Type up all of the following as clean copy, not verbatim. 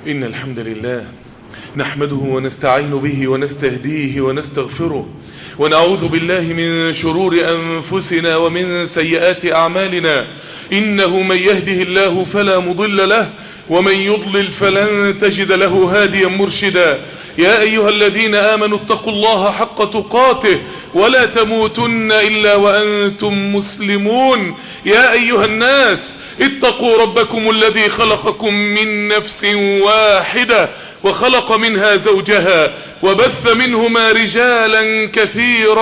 إن الحمد لله نحمده ونستعين به ونستهديه ونستغفره ونعوذ بالله من شرور أنفسنا ومن سيئات أعمالنا. إنه من يهده الله فلا مضل له ومن يضلل فلن تجد له هاديا مرشدا. يا أيها الذين آمنوا اتقوا الله حق تقاته ولا تموتن إلا وأنتم مسلمون. يا أيها الناس اتقوا ربكم الذي خلقكم من نفس واحدة وخلق منها زوجها وبث منهما رجالا كثيرا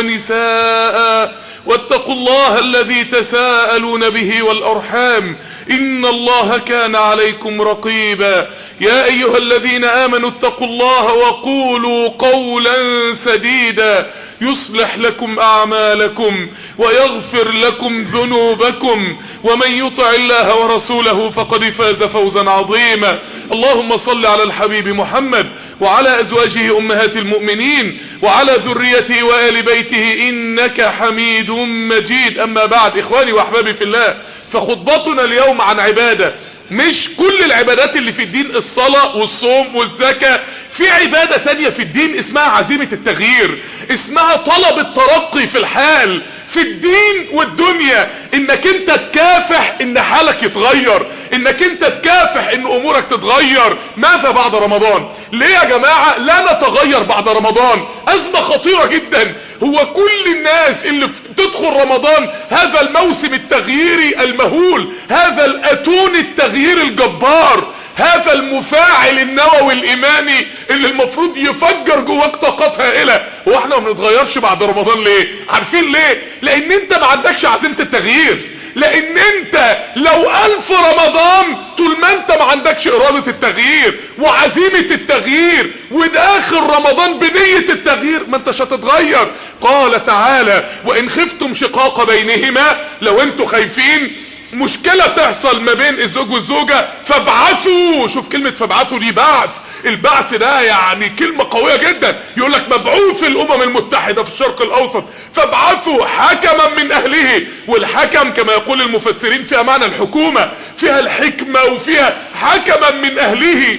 ونساء واتقوا الله الذي تساءلون به والأرحام إن الله كان عليكم رقيبا. يا أيها الذين آمنوا اتقوا الله وقولوا قولا سديدا يصلح لكم أعمالكم ويغفر لكم ذنوبكم ومن يطع الله ورسوله فقد فاز فوزا عظيما. اللهم صل على الحبيب محمد وعلى أزواجه أمهات المؤمنين وعلى ذريته وآل بيته إنك حميد مجيد. أما بعد، إخواني وأحبابي في الله، فخطبتنا اليوم عن عبادة مش كل العبادات اللي في الدين، الصلاة والصوم والزكاة. في عبادة تانية في الدين اسمها عزيمة التغيير، اسمها طلب الترقي في الحال في الدين والدنيا، انك انت تكافح ان حالك يتغير، انك انت تكافح ان امورك تتغير. ماذا بعد رمضان؟ ليه يا جماعة لا نتغير بعد رمضان؟ ازمة خطيرة جدا. هو كل الناس اللي تدخل رمضان، هذا الموسم التغييري المهول، هذا الاتون التغيير الجبار، هذا المفاعل النووي الايماني اللي المفروض يفجر جواك طاقات هائله، هو احنا ما بنتغيرش بعد رمضان ليه؟ عارفين ليه؟ لان انت ما عندكش عزيمه التغيير. لان انت لو 1000 رمضان طول ما انت ما عندكش ارادة التغيير وعزيمة التغيير وداخل رمضان بنية التغيير، ما انتش هتتغير. قال تعالى: وان خفتم شقاق بينهما، لو انتوا خايفين مشكلة تحصل ما بين الزوج والزوجة فابعثوا. شوف كلمة فابعثوا دي، بعث. البعث ده يعني كلمة قوية جدا. يقول لك مبعوث الامم المتحدة في الشرق الاوسط، فابعثوا حكما من اهله. والحكم كما يقول المفسرين فيها معنى الحكومة، فيها الحكمة وفيها حكما من اهله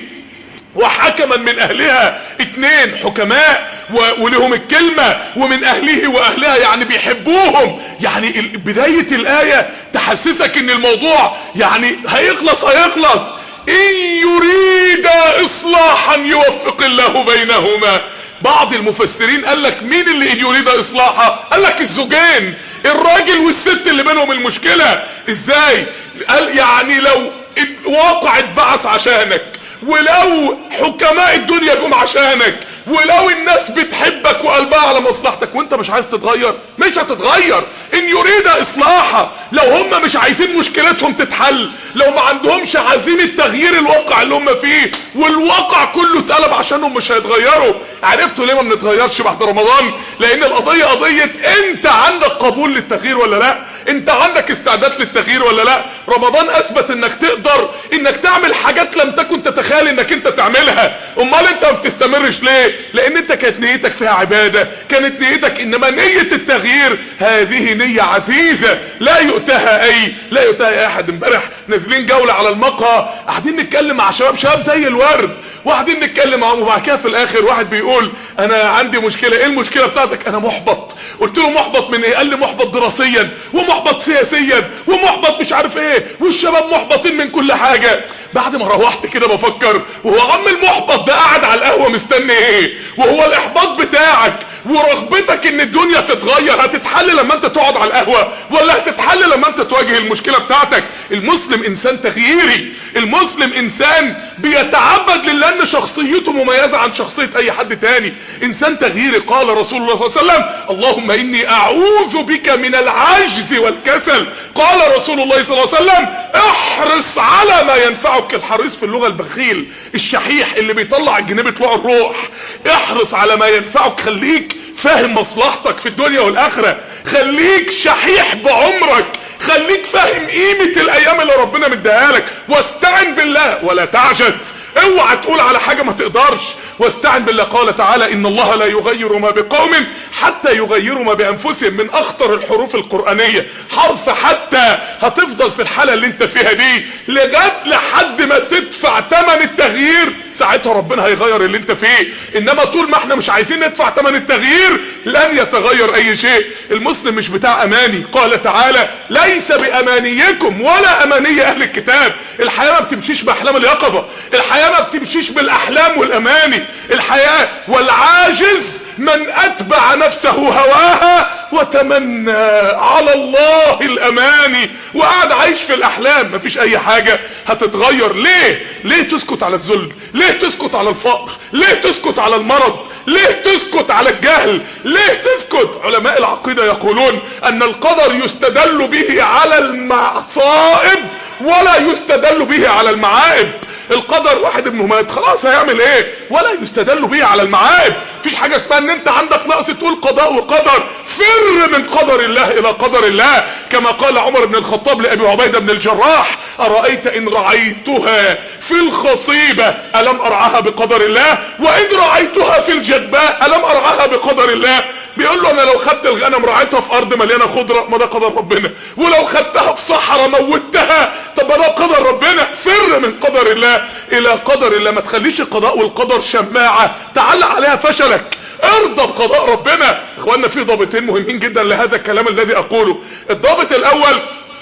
وحكما من اهلها. اتنين حكماء ولهم الكلمة، ومن اهله واهلها يعني بيحبوهم. يعني بداية الآية تحسسك ان الموضوع يعني هيخلص. ان يريد اصلاحا يوفق الله بينهما. بعض المفسرين قال لك مين اللي ان يريد اصلاحا؟ قال لك الزوجين، الراجل والست اللي بينهم المشكلة. ازاي؟ قال يعني لو واقع اتبعث عشانك، ولو حكماء الدنيا جم عشانك، ولو الناس بتحبك وقلبها على مصلحتك وانت مش عايز تتغير، مش هتتغير. ان يريد اصلاحا، لو هم مش عايزين مشكلتهم تتحل، لو ما عندهمش عزيمة تغيير الواقع اللي هم فيه، والواقع كله اتقلب عشانهم، مش هيتغيروا. عرفتوا ليه ما بنتغيرش بعد رمضان؟ لان القضية قضية انت عندك قبول للتغيير ولا لا؟ انت عندك استعداد للتغيير ولا لا؟ رمضان اثبت انك تقدر انك تعمل حاجات لم تكن تتخيل انك انت تعملها. امال انت ما بتستمرش ليه؟ لان انت كانت نيتك فيها عبادة، كانت نيتك. انما نية التغيير هذه نية عزيزة لا يؤتها اي احد. امبارح نازلين جولة على المقهى، قاعدين نتكلم مع شباب زي الورد، وقاعدين نتكلم معاهم، وبعد كده في الاخر واحد بيقول انا عندي مشكلة. ايه المشكلة بتاعتك؟ انا محبط. قلت له محبط من ايه؟ قال لي محبط دراسيا ومحبط سياسيا ومحبط مش عارف ايه، والشباب محبطين من كل حاجة. بعد ما روحت كده بفكر، وهو عم المحبط ده قاعد على القهوة مستني ايه؟ وهو الاحباط بتاعك ورغبتك ان الدنيا تتغير هتتحل لما انت تقعد على القهوة، ولا هتتحل لما انت تواجه المشكلة بتاعتك؟ المسلم انسان تغييري، المسلم انسان بيتعبد لله ان شخصيته مميزة عن شخصية اي حد تاني، انسان تغييري. قال رسول الله صلى الله عليه وسلم: اللهم اني اعوذ بك من العجز والكسل. قال رسول الله صلى الله عليه وسلم: احرص على ما ينفعك. الحريص في اللغة البخيل، الشحيح اللي بيطلع الجنيه بطلوع الروح. احرص على ما ينفعك، خليك فاهم مصلحتك في الدنيا والاخرة، خليك شحيح بعمرك، خليك فاهم قيمة الايام اللي ربنا مديها لك، واستعن بالله ولا تعجز. اوعى تقول على حاجة ما تقدرش. واستعن بالله. قال تعالى ان الله لا يغير ما بقوم حتى يغيروا ما بانفسهم. من اخطر الحروف القرآنية حرف حتى. هتفضل في الحالة اللي انت فيها دي لحد ما تدفع ثمن التغيير، ساعتها ربنا هيغير اللي انت فيه. انما طول ما احنا مش عايزين ندفع ثمن التغيير لن يتغير اي شيء. المسلم مش بتاع اماني. قال تعالى ليس بامانيكم ولا اماني اهل الكتاب. الحياة ما بتمشيش باحلام اليقظة، الحياة ما بتمشيش بالاحلام والاماني. الحياة والعاجز من اتبع نفسه هواها وتمنى على الله الاماني، وقعد عايش في الاحلام. مفيش اي حاجة هتتغير. ليه تسكت على الذل؟ ليه تسكت على الفقر؟ ليه تسكت على المرض؟ ليه تسكت على الجهل؟ ليه تسكت؟ علماء العقيدة يقولون ان القدر يستدل به على المصائب ولا يستدل به على المعائب. القدر واحد ابنه مات خلاص هيعمل ايه؟ ولا يستدل به على المعائب. مفيش حاجة اسمها ان انت عندك نقص تقول قضاء وقدر. فر من قدر الله الى قدر الله، كما قال عمر بن الخطاب لابي عبيدة بن الجراح ارايت ان رعيتها في الخصيبة الم ارعاها بقدر الله، وان رعيتها في الجدباء الم ارعاها بقدر الله. بيقول له انا لو خدت الغنم رعيتها في ارض مليانه خضره ما ده قدر ربنا، ولو خدتها في صحراء موتها طب ما ده قدر ربنا. فر من قدر الله الى قدر الله. ما تخليش القضاء والقدر شماعه تعلق عليها فشلك. ارضى بقضاء ربنا. اخوانا في ضابطين مهمين جدا لهذا الكلام الذي اقوله. الضابط الاول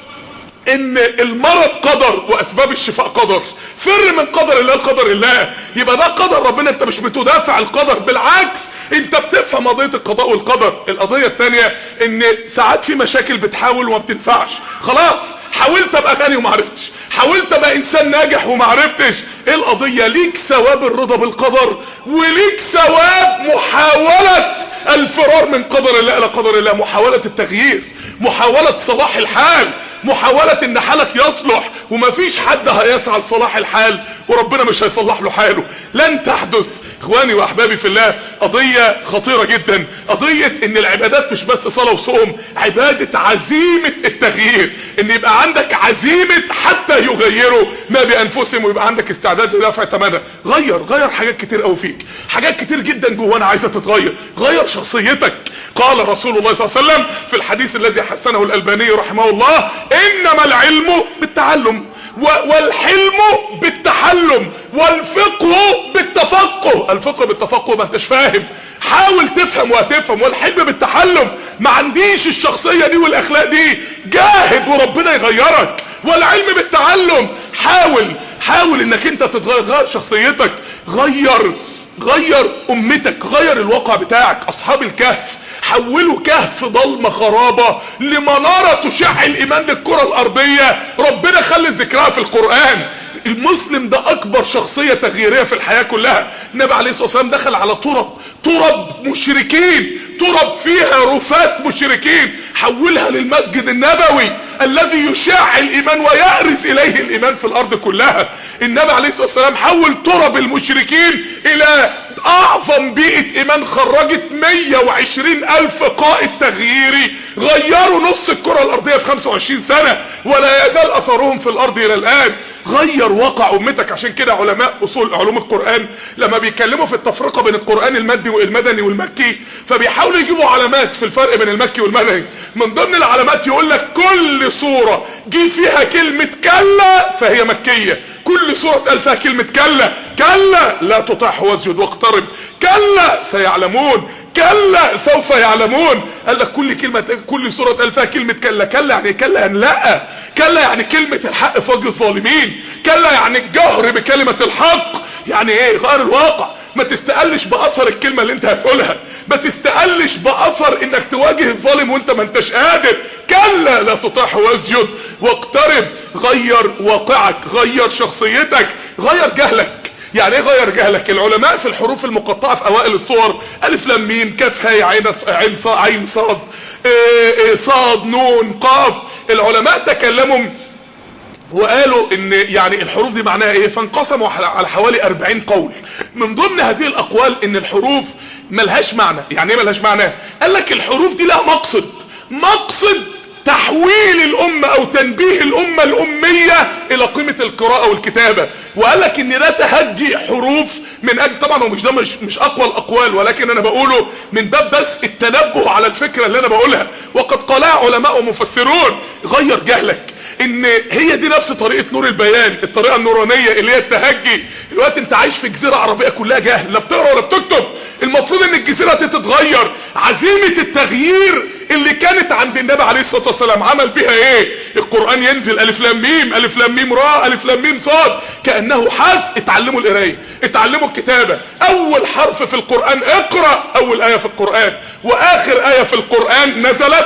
ان المرض قدر واسباب الشفاء قدر. فر من قدر الله لقدر الله. يبقى ده قدر ربنا، انت مش بتدافع القدر، بالعكس انت بتفهم قضية القضاء والقدر. القضية التانية ان ساعات في مشاكل بتحاول وما بتنفعش. خلاص حاولت ابقى غني وما عرفتش، حاولت ابقى انسان ناجح وما عرفتش. ايه القضية؟ ليك ثواب الرضا بالقدر وليك ثواب محاولة الفرار من قدر الله الى قدر الله، محاولة التغيير، محاولة صلاح الحال، محاولة ان حالك يصلح. ومفيش حد هيسعى لصلاح الحال وربنا مش هيصلح له حاله، لن تحدث. اخواني واحبابي في الله، قضية خطيرة جدا. قضية ان العبادات مش بس صلاة وصوم، عبادة عزيمة التغيير. ان يبقى عندك عزيمة حتى يغيروا ما بانفسهم، ويبقى عندك استعداد لدفع ثمنها. غير حاجات كتير قوي فيك، حاجات كتير جدا جوانا عايزة تتغير. غير شخصيتك. قال رسول الله صلى الله عليه وسلم في الحديث الذي حسنه الألباني رحمه الله انما العلم بالتعلم والحلم بالتحلم والفقه بالتفقه. الفقه بالتفقه ما انتش فاهم، حاول تفهم وهتفهم. والحلم بالتحلم ما عنديش الشخصية دي والاخلاق دي، جاهد وربنا يغيرك. والعلم بالتعلم حاول انك انت تتغير. غير شخصيتك، غير امتك، غير الواقع بتاعك. اصحاب الكهف حولوا كهف ضلمة خرابة لمنارة تشع الايمان للكرة الارضية. ربنا خلي ذكرها في القرآن. المسلم ده اكبر شخصية تغييرية في الحياة كلها. النبي عليه الصلاة والسلام دخل على ترب مشركين، ترب فيها رفات مشركين، حولها للمسجد النبوي الذي يشع الايمان ويأرز اليه الايمان في الارض كلها. النبي عليه الصلاة والسلام حول ترب المشركين الى اعظم بيئة ايمان، خرجت 120,000 قائد تغييري غيروا نص الكرة الارضية في 25 سنة، ولا يزال اثرهم في الارض الى الان. غير واقع امتك. عشان كده علماء اصول علوم القرآن لما بيتكلموا في التفرقة بين القرآن المدني والمكي، فبيحاولوا يجيبوا علامات في الفرق بين المكي والمدني. من ضمن العلامات يقول لك كل سورة جي فيها كلمة كلا فهي مكية. كل سورة قال فيها كلمة كلا لا تطعه واسجد واقترب، كلا سيعلمون، كلا سوف يعلمون. قال لك كل سورة قال فيها كلمة كلا يعني كلا يعني لا، كلا يعني كلمة الحق في وجه الظالمين، كلا يعني الجهر بكلمة الحق. يعني ايه؟ غير الواقع. ما تستقلش باثر الكلمة اللي انت هتقولها، ما تستقلش باثر انك تواجه الظالم وانت ما انتش قادر. كلا لا تطعه واسجد واقترب. غير واقعك، غير شخصيتك، غير جهلك. يعني ايه غير جهلك؟ العلماء في الحروف المقطعة في اوائل الصور الف لام ميم كاف هاء عين صاد صاد نون قاف، العلماء تكلموا وقالوا ان يعني الحروف دي معناها ايه، فانقسموا على حوالي 40 قول. من ضمن هذه الاقوال ان الحروف ملهاش معنى. يعني ايه ملهاش معنى؟ قال لك الحروف دي لها مقصد تحويل الامة او تنبيه الامة الامية الى قيمة القراءة والكتابة، وقال لك ان ده تهجي حروف من اجل، طبعا هو مش اقوى الاقوال، ولكن انا بقوله من باب بس التنبه على الفكرة اللي انا بقولها. وقد قالها علماء ومفسرون: غير جهلك، ان هي دي نفس طريقة نور البيان، الطريقة النورانية اللي هي التهجي. الوقت انت عايش في جزيرة عربية كلها جهل، لا بتقرأ ولا بتكتب. المفروض ان الجزيرة تتغير. عزيمة التغيير اللي كانت عند النبي عليه الصلاة والسلام عمل بها ايه؟ القرآن ينزل الف لام ميم، الف لام ميم راء، الف لام ميم صاد، كأنه حث: اتعلموا القراية، اتعلموا الكتابة. اول حرف في القرآن اقرأ، اول آية في القرآن واخر آية في القرآن نزلت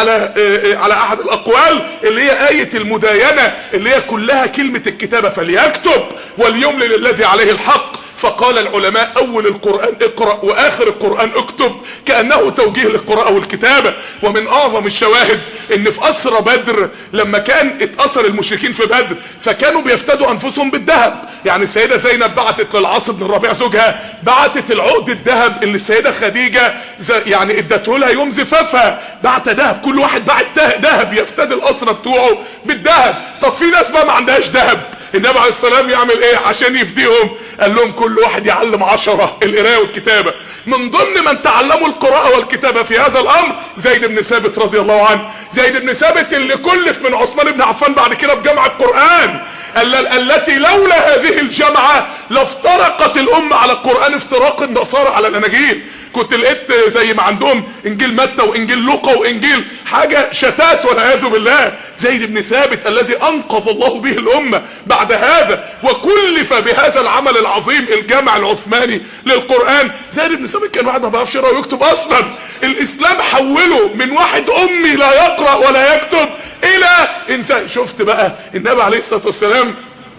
على احد الاقوال اللي هي آية المداينة، اللي هي كلها كلمة الكتابة: فليكتب وليملل الذي عليه الحق. فقال العلماء: اول القرآن اقرأ واخر القرآن اكتب، كأنه توجيه للقراءة والكتابة. ومن اعظم الشواهد ان في اسرى بدر، لما كان اتأسر المشركين في بدر فكانوا بيفتدوا انفسهم بالذهب. يعني السيدة زينب بعتت للعاص بن الربيع زوجها، بعتت العقد الذهب اللي السيدة خديجة يعني ادته لها يوم زفافها، بعت ذهب، كل واحد بعت ذهب يفتدي الاسرى بتوعه بالذهب. طب في ناس بقى ما عندهاش ذهب، النبي عليه السلام يعمل ايه عشان يفديهم؟ قال لهم كل واحد يعلم 10 القراءة والكتابة. من ضمن من تعلموا القراءة والكتابة في هذا الامر زيد بن ثابت رضي الله عنه. زيد بن ثابت اللي كلف من عثمان بن عفان بعد كده بجمع القرآن، التي لولا هذه الجمعة لافترقت الامة على القرآن افتراق النصارى على الاناجيل. كنت لقيت زي ما عندهم انجيل متى وانجيل لوقا وانجيل حاجة شتات والعياذ بالله. زيد بن ثابت الذي انقذ الله به الامة بعد هذا وكلف بهذا العمل العظيم، الجامع العثماني للقرآن. زيد بن ثابت كان واحد ما بيعرفش يقرا ويكتب اصلا. الاسلام حوله من واحد امي لا يقرأ ولا يكتب الى انسان. شفت بقى النبي عليه الصلاة والسلام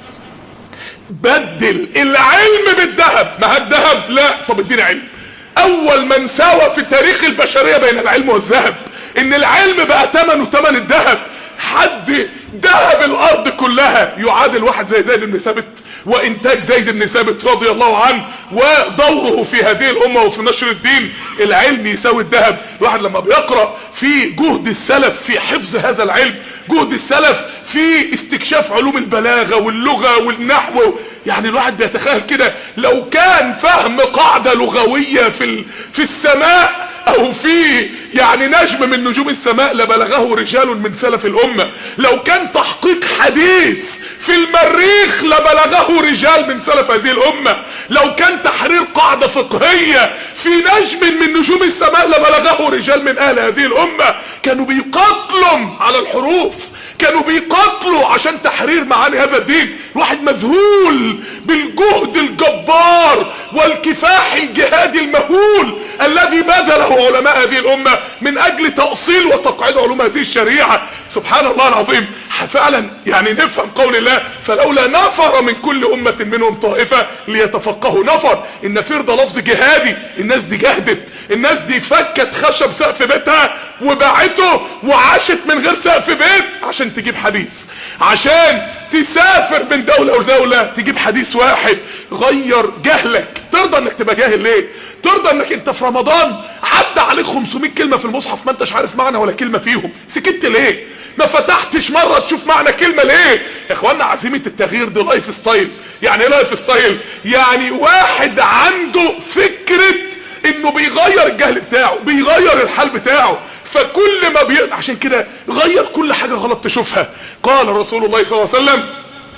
بدل العلم بالذهب. ما الذهب لا، طب اديني علم. اول من ساوى في تاريخ البشرية بين العلم والذهب، ان العلم بقى ثمنه ثمن الذهب. حد ذهب الارض كلها يعادل واحد زي زيد بن ثابت، وانتاج زيد بن ثابت رضي الله عنه ودوره في هذه الامة وفي نشر الدين. العلم يساوي الذهب. الواحد لما بيقرأ في جهد السلف في حفظ هذا العلم، جهد السلف في استكشاف علوم البلاغة واللغة والنحو، يعني الواحد بيتخيل كده لو كان فهم قاعدة لغوية في السماء او في يعني نجم من نجوم السماء لبلغه رجال من سلف الامة. لو كان تحقيق حديث في المريخ لبلغه رجال من سلف هذه الامة. لو كان تحرير قاعدة فقهية في نجم من نجوم السماء لبلغه رجال من اهل هذه الامة. كانوا بيقاتلوا على الحروف، كانوا بيقاتلوا عشان تحرير معاني هذا الدين. الواحد مذهول بالجهد الجبار والكفاح الجهادي المهول الذي بذله علماء هذه الامة من اجل تأصيل وتقعيد علوم هذه الشريعة. سبحان الله العظيم. فعلا يعني نفهم قول الله: فلولا نفر من كل امة منهم طائفة ليتفقهوا. نفر، النفير ده لفظ جهادي. الناس دي جهدت، الناس دي فكت خشب سقف بيتها وباعته وعاشت من غير سقف بيت عشان تجيب حديث، عشان تسافر من دولة لدولة تجيب حديث واحد. غير جهلك. ترضى انك تبقى جاهل ليه؟ ترضى انك انت في رمضان عدى عليك 500 كلمة في المصحف ما انتش عارف معنى ولا كلمة فيهم؟ سكت ليه؟ ما فتحتش مرة تشوف معنى كلمة ليه؟ يا اخوانا عزيمة التغيير دي لايف ستايل. يعني ايه لايف ستايل؟ يعني واحد عنده فكرة انه بيغير الجهل بتاعه، بيغير الحال بتاعه. فكل ما عشان كده غير كل حاجة غلط تشوفها. قال رسول الله صلى الله عليه وسلم: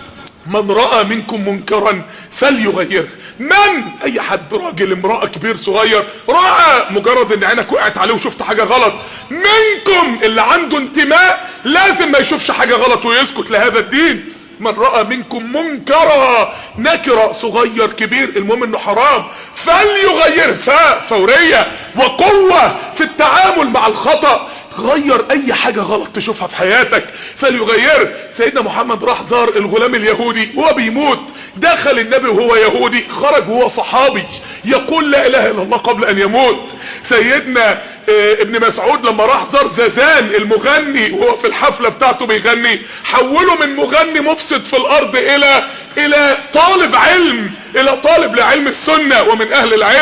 من رأى منكم منكرا فليغيره. من؟ اي حد، راجل، امرأة، كبير، صغير، رأى، مجرد ان عينك وقعت عليه وشفت حاجة غلط. منكم اللي عنده انتماء لازم ما يشوفش حاجة غلط ويسكت لهذا الدين. من رأى منكم منكرا، نكرة، صغير كبير، المهم انه حرام، فليغيره. فورية وقوة في التعامل مع الخطأ. غير اي حاجة غلط تشوفها في حياتك فليغير. سيدنا محمد راح زار الغلام اليهودي وهو بيموت. دخل النبي وهو يهودي، خرج وهو صحابي يقول لا اله الا الله قبل ان يموت. سيدنا ابن مسعود لما راح زار زازان المغني وهو في الحفلة بتاعته بيغني، حوله من مغني مفسد في الارض الى طالب علم، الى طالب لعلم السنة ومن اهل العلم.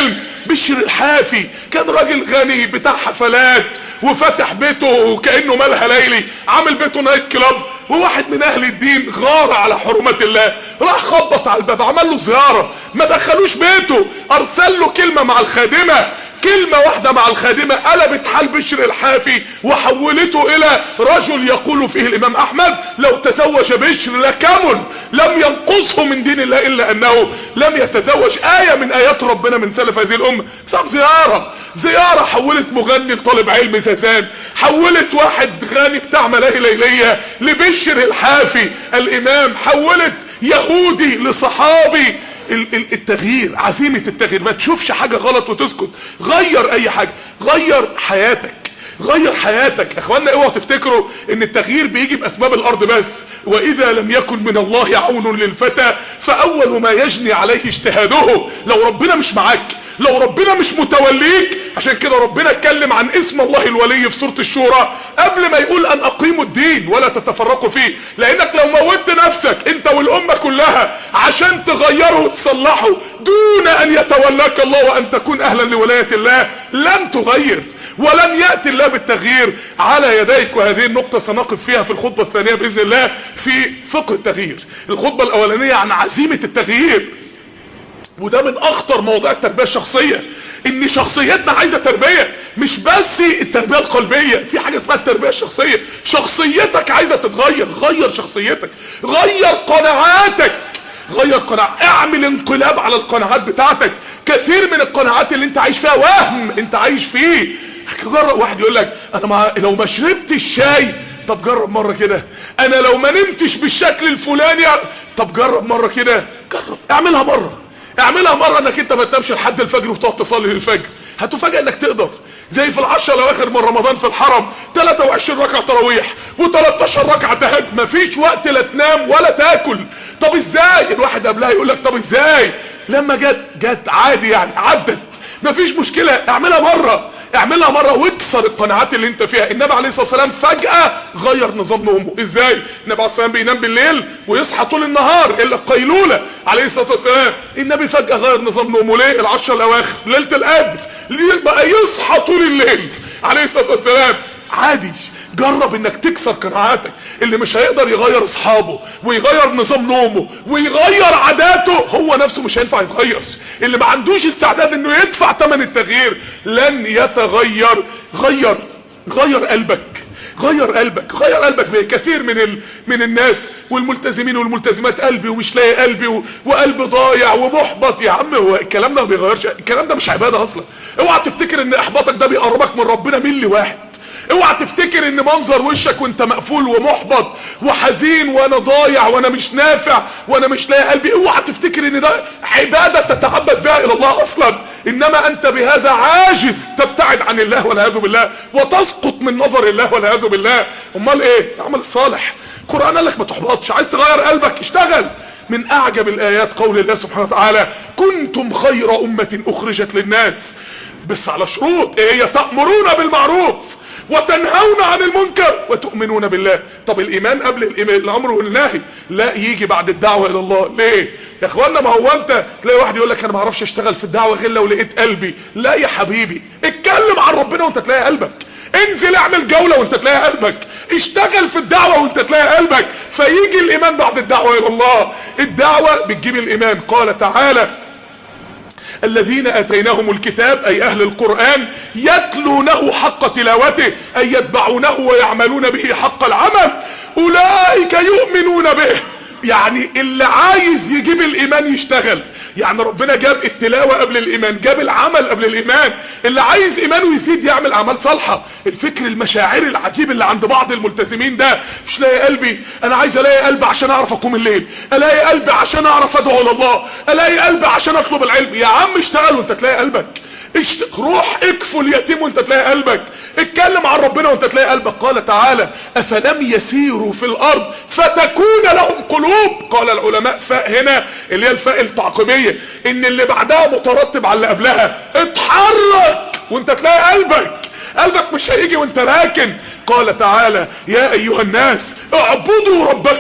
بشر الحافي كان راجل غني بتاع حفلات وفتح بيته وكأنه مالها ليلي، عامل بيته نايت كلاب، وواحد من اهل الدين غار على حرمة الله، راح خبط على الباب، عمل له زيارة، ما دخلوش بيته، ارسل له كلمة مع الخادمة، كلمة واحدة مع الخادمة قلبت حال بشر الحافي وحولته الى رجل يقول فيه الامام احمد: لو تزوج بشر لكمل، لم ينقصه من دين الله الا انه لم يتزوج. آية من ايات ربنا من سلف هذه الامة بسبب زيارة حولت مغني لطالب علم زازان، حولت واحد غني بتاع ملاهي ليلية لبشر الحافي الامام، حولت يهودي لصحابي. التغيير، عزيمة التغيير، ما تشوفش حاجة غلط وتسكت، غير اي حاجة، غير حياتك، غير حياتك. اخوانا اوعوا تفتكروا ان التغيير بيجي باسباب الارض بس، واذا لم يكن من الله عون للفتى فاول ما يجني عليه اجتهاده. لو ربنا مش معاك، لو ربنا مش متوليك، عشان كده ربنا اتكلم عن اسم الله الولي في سورة الشورى قبل ما يقول ان اقيموا الدين ولا تتفرقوا فيه، لانك لو موتت نفسك انت والامة كلها عشان تغيره وتصلحه دون ان يتولاك الله وان تكون اهلا لولاية الله، لن تغير ولن يأتي الله بالتغيير على يديك. وهذه النقطة سنقف فيها في الخطبة الثانية بإذن الله في فقه التغيير. الخطبة الأولانية عن عزيمة التغيير، وده من أخطر مواضيع التربية الشخصية، إن شخصيتنا عايزة تربية، مش بس التربية القلبية، في حاجة اسمها التربية الشخصية. شخصيتك عايزة تتغير، غير شخصيتك، غير قناعاتك، غير قناعات، اعمل انقلاب على القناعات بتاعتك. كثير من القناعات اللي انت عايش فيها وهم انت عايش فيه. جرب، واحد يقول لك انا لو ما شربتش شاي، طب جرب مرة كده. انا لو ما نمتش بالشكل الفلاني، طب جرب مرة كده، جرب اعملها مرة انك انت ما تنامش لحد الفجر وتقعد تصلي للفجر، هتفاجئ انك تقدر. زي في العشرة الاواخر من رمضان في الحرم 23 ركعة تراويح و13 ركعة تهجد، مفيش وقت لا تنام ولا تاكل. طب ازاي؟ الواحد قبلها يقول لك طب ازاي؟ لما جت عادي يعني، عدت، مفيش مشكلة. اعملها مرة واكسر القناعات اللي انت فيها. النبي عليه الصلاة والسلام فجأة غير نظام نومه. ازاي؟ النبي عليه الصلاة والسلام بينام بالليل ويصحى طول النهار الا القيلولة عليه الصلاة والسلام. النبي فجأة غير نظام نومه. ليه؟ العشرة الاواخر ليلة القدر، ليه بقى يصحى طول الليل عليه الصلاة والسلام؟ عادي. جرب انك تكسر قناعاتك. اللي مش هيقدر يغير اصحابه ويغير نظام نومه ويغير عاداته، هو نفسه مش هينفع يتغير. اللي ما عندوش استعداد انه يدفع ثمن التغيير لن يتغير. غير قلبك. كثير من الناس والملتزمين والملتزمات قلبي ومش لاقي قلبي وقلبي ضايع ومحبط. يا عم هو الكلام ده ما بيغيرش، الكلام ده مش عبادة اصلا. اوعى تفتكر ان احباطك ده بيقربك من ربنا ملي واحد. اوعى تفتكر ان منظر وشك وانت مقفول ومحبط وحزين وانا ضايع وانا مش نافع وانا مش لاقي قلبي، اوعى تفتكر ان ده عبادة تتعبد بها الى الله اصلا. انما انت بهذا عاجز تبتعد عن الله والعياذ بالله وتسقط من نظر الله والعياذ بالله. امال ايه؟ العمل الصالح. القرآن قال لك ما تحبطش، عايز تغير قلبك اشتغل. من اعجب الايات قول الله سبحانه وتعالى: كنتم خير امة اخرجت للناس، بس على شروط. ايه هي؟ تأمرون بالمعروف وتنهون عن المنكر وتؤمنون بالله. طب الايمان قبل الامر والنهي؟ لا، يجي بعد الدعوة الى الله. ليه يا اخوانا؟ ما هو انت تلاقي واحد يقول لك انا ما اعرفش اشتغل في الدعوة غير لو لقيت قلبي. لا يا حبيبي، اتكلم عن ربنا وانت تلاقي قلبك، انزل اعمل جولة وانت تلاقي قلبك، اشتغل في الدعوة وانت تلاقي قلبك، فيجي الايمان بعد الدعوة الى الله. الدعوة بتجيب الايمان. قال تعالى: الذين اتيناهم الكتاب، اي اهل القرآن، يتلونه حق تلاوته، اي يتبعونه ويعملون به حق العمل، اولئك يؤمنون به. يعني اللي عايز يجيب الايمان يشتغل. يعني ربنا جاب التلاوة قبل الايمان، جاب العمل قبل الايمان. اللي عايز ايمانه يزيد يعمل اعمال صالحة. الفكر المشاعري العجيب اللي عند بعض الملتزمين ده، مش لاقي قلبي، انا عايز الاقي قلبي عشان اعرف اقوم الليل، الاقي قلبي عشان اعرف ادعو لله، الاقي قلبي عشان اطلب العلم. يا عم اشتغل وانت تلاقي قلبك، روح اكفل يتيم وانت تلاقي قلبك، اتكلم عن ربنا وانت تلاقي قلبك. قال تعالى: افلم يسيروا في الارض فتكون لهم قلوب. قال العلماء فاء هنا اللي هي الفاء التعقيبية، ان اللي بعدها مترتب على اللي قبلها. اتحرك وانت تلاقي قلبك مش هيجي وانت راكن. قال تعالى: يا ايها الناس اعبدوا ربكم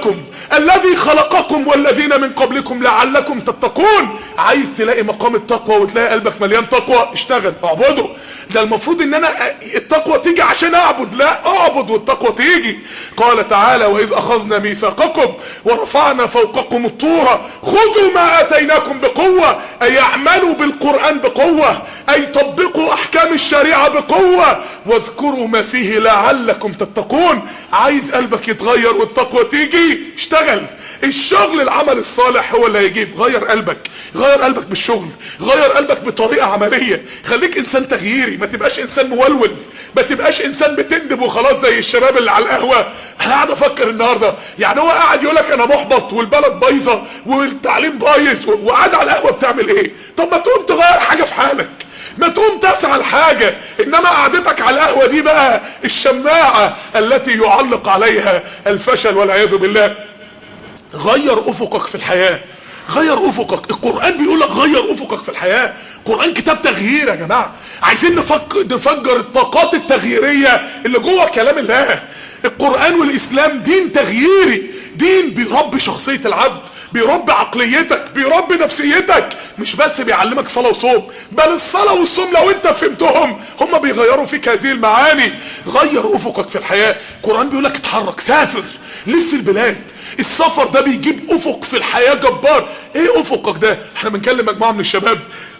الذي خلقكم والذين من قبلكم لعلكم تتقون. عايز تلاقي مقام التقوى وتلاقي قلبك مليان تقوى، اشتغل اعبده. ده المفروض ان انا التقوى تيجي عشان اعبد، لا اعبد والتقوى تيجي. قال تعالى واذ اخذنا ميثاقكم ورفعنا فوقكم الطور خذوا ما اتيناكم بقوة، اي اعملوا بالقرآن بقوة، اي طبقوا احكام الشريعة بقوة، واذكروا ما فيه لعلكم تتقون. عايز قلبك يتغير والتقوى تيجي، اشتغل. الشغل العمل الصالح هو اللي هيجيب. غير قلبك، غير قلبك بالشغل، غير قلبك بطريقة عملية. خليك انسان تغييري، ما تبقاش انسان مولول، ما تبقاش انسان بتندب وخلاص زي الشباب اللي على القهوة. انا قاعد افكر النهارده، يعني هو قاعد يقولك انا محبط والبلد بايظه والتعليم بايظ، وقاعد على القهوة بتعمل ايه؟ طب ما تقوم تغير حاجة في حالك، ما تقوم تسعى لحاجة. انما قعدتك على القهوة دي بقى الشماعة التي يعلق عليها الفشل والعياذ بالله. غير افقك في الحياة، غير افقك. القرآن بيقولك غير افقك في الحياة. القرآن كتاب تغيير يا جماعة. عايزين نفجر الطاقات التغييرية اللي جوه كلام الله. القرآن والاسلام دين تغييري، دين بيربي شخصية العبد، بيربي عقليتك، بيربي نفسيتك. مش بس بيعلمك صلاة وصوم، بل الصلاة والصوم لو انت فهمتهم هم بيغيروا فيك هذه المعاني. غير افقك في الحياة. القرآن بيقولك اتحرك، سافر، لف البلاد. السفر ده بيجيب افق في الحياة جبار. ايه افقك ده؟ احنا بنكلم مجموعة من الشباب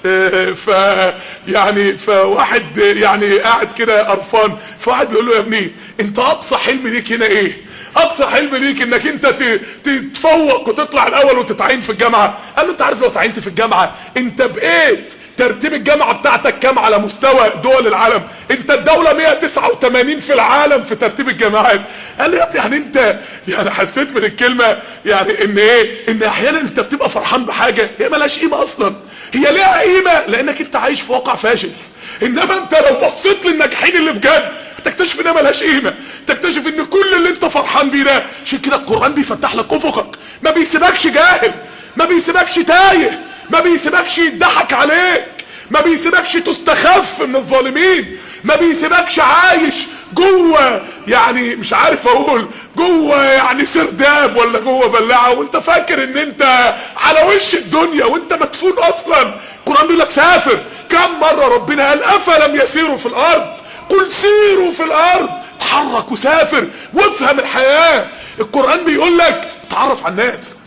فواحد يعني قاعد كده قرفان، فواحد بيقول له يا ابني انت اقصى حلم ليك هنا ايه؟ اقصى حلم ليك انك انت تتفوق وتطلع الاول وتتعين في الجامعة. قال له انت عارف لو تعينت في الجامعة انت بقيت ترتيب الجامعة بتاعتك كام على مستوى دول العالم؟ انت الدولة 189 في العالم في ترتيب الجامعات. قال لي يا ابني يعني انت يعني حسيت من الكلمة يعني ان ايه؟ ان احيانا انت بتبقى فرحان بحاجة هي ملهاش قيمة اصلا. هي ليها قيمة لانك انت عايش في واقع فاشل. انما انت لو بصيت للناجحين اللي بجد تكتشف انها ملهاش قيمة، تكتشف ان كل اللي انت فرحان بيه ده. عشان كده القرآن بيفتح لك افقك، ما بيسيبكش جاهل، ما بيسيبكش تايه، ما بيسيبكش يضحك عليك، ما بيسيبكش تستخف من الظالمين، ما بيسيبكش عايش جوه يعني مش عارف اقول جوه يعني سرداب ولا جوه بلاعه وانت فاكر ان انت على وش الدنيا وانت مدفون اصلا. القرآن بيقول لك سافر. كم مرة ربنا قال افلم يسيروا في الارض؟ قل سيروا في الارض. اتحرك وسافر وافهم الحياة. القرآن بيقول لك اتعرف على الناس.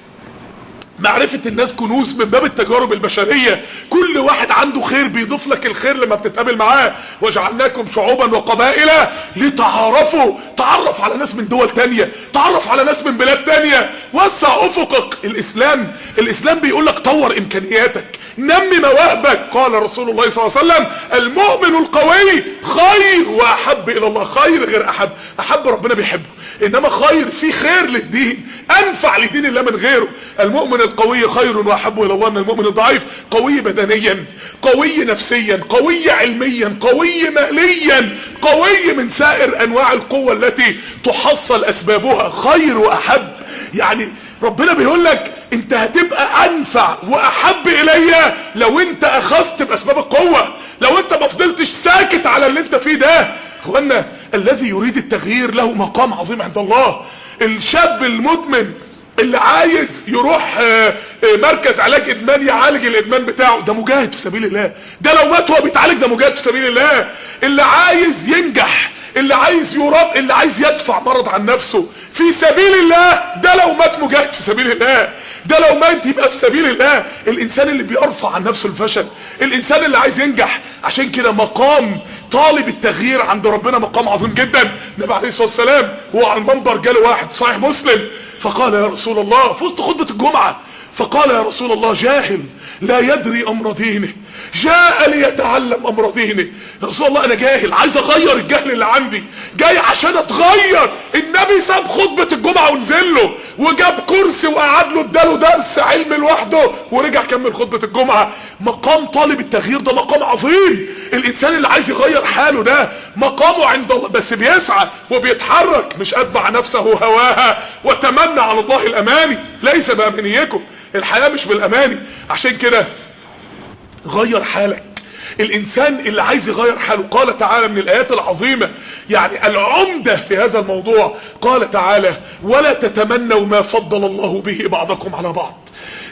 معرفة الناس كنوز من باب التجارب البشرية. كل واحد عنده خير بيضيف لك الخير لما بتتقابل معاه. وجعلناكم شعوبا وقبائل لتعارفوا. تعرف على ناس من دول تانية، تعرف على ناس من بلاد تانية، وسع افقك. الاسلام بيقول لك طور امكانياتك، نمي مواهبك. قال رسول الله صلى الله عليه وسلم المؤمن القوي خير واحب الى الله. خير غير احب، احب ربنا بيحبه، انما خير في خير للدين، انفع لدين الله من غيره. المؤمن القوي خير واحب الى الله من المؤمن الضعيف. قوي بدنيا، قوي نفسيا، قوي علميا، قوي ماليا، قوي من سائر انواع القوة التي تحصل اسبابها. خير واحب. يعني ربنا بيقول لك انت هتبقى انفع واحب الي لو انت اخذت باسباب القوة، لو انت ما فضلتش ساكت على اللي انت فيه ده. اخوانا الذي يريد التغيير له مقام عظيم عند الله. الشاب المدمن اللي عايز يروح مركز علاج ادمان يعالج الادمان بتاعه، ده مجاهد في سبيل الله. ده لو مات وهو بيتعالج ده مجاهد في سبيل الله. اللي عايز ينجح، اللي عايز يراب، اللي عايز يدفع مرض عن نفسه في سبيل الله، ده لو مات مجاهد في سبيل الله. ده لو مات يبقى في سبيل الله. الانسان اللي بيرفع عن نفسه الفشل، الانسان اللي عايز ينجح. عشان كده مقام طالب التغيير عند ربنا مقام عظيم جدا. النبي عليه الصلاة والسلام وهو على المنبر جاله واحد صحيح مسلم فقال يا رسول الله في وسط خطبة الجمعة، فقال يا رسول الله جاهل لا يدري امر دينه جاء ليتعلم امر دينه. يا رسول الله انا جاهل عايز اغير الجهل اللي عندي، جاي عشان اتغير. النبي ساب خطبة الجمعة ونزل له وجاب كرسي وقعد له اداله درس علم لوحده ورجع كمل خطبة الجمعة. مقام طالب التغيير ده مقام عظيم. الانسان اللي عايز يغير حاله ده مقامه عند الله، بس بيسعى وبيتحرك، مش اتبع نفسه هواها وتمنى على الله الاماني. ليس بامانيكم، الحياة مش بالاماني. عشان كده غير حالك، الانسان اللي عايز يغير حاله. قال تعالى من الايات العظيمة يعني العمدة في هذا الموضوع، قال تعالى ولا تتمنوا ما فضل الله به بعضكم على بعض.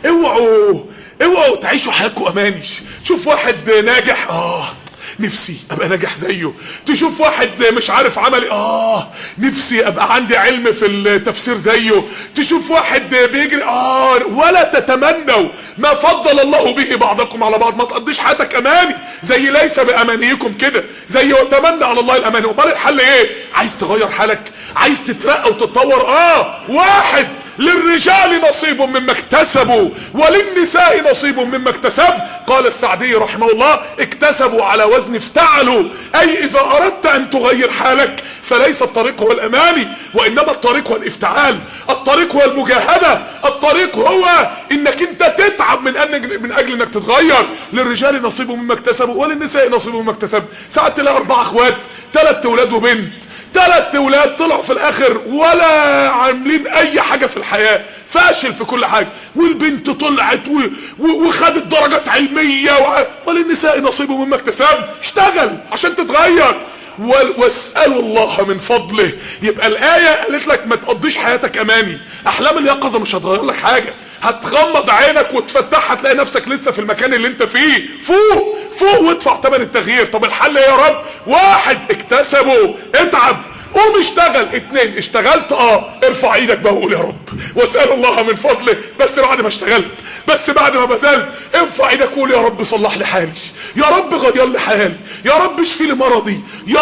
اوعوا تعيشوا حياتكم اماني. شوف واحد ناجح، نفسي ابقى ناجح زيه. تشوف واحد مش عارف عمل نفسي ابقى عندي علم في التفسير زيه. تشوف واحد بيجري ولا تتمنوا ما فضل الله به بعضكم على بعض. ما تقضيش حياتك اماني زي ليس بامانيكم كده، زي وتمنى على الله الاماني. امال الحل ايه؟ عايز تغير حالك، عايز تترقى وتتطور، واحد للرجال نصيب مما اكتسبوا وللنساء نصيب مما اكتسب. قال السعدي رحمه الله اكتسبوا على وزن افتعلوا، اي اذا اردت ان تغير حالك فليس الطريق هو الاماني، وانما الطريق هو الافتعال، الطريق هو المجاهدة، الطريق هو انك انت تتعب من اجل انك تتغير. للرجال نصيب مما اكتسبوا وللنساء نصيب مما اكتسب. ساعات تلاقي 4 اخوات، 3 اولاد وبنت، 3 اولاد طلعوا في الاخر ولا عاملين اي حاجة في الحياة، فاشل في كل حاجة. والبنت طلعت وخدت درجات علمية وللنساء نصيب مما اكتسب. اشتغل عشان تتغير واسألوا الله من فضله. يبقى الآية قالت لك ما تقضيش حياتك اماني. احلام اليقظة مش هتغير لك حاجة، هتغمض عينك وتفتحها تلاقي نفسك لسه في المكان اللي انت فيه. فوق وادفع ثمن التغيير. طب الحل ايه يا رب؟ 1 اكتسبوا، اتعب، قوم اشتغل. 2 اشتغلت ارفع ايدك بقى وقول يا رب واسأل الله من فضله. بس بعد ما اشتغلت، بس بعد ما بذلت، ارفع ايدك وقول يا رب صلح لي حالي، يا رب غير لي حالي، يا رب اشفي لي مرضي،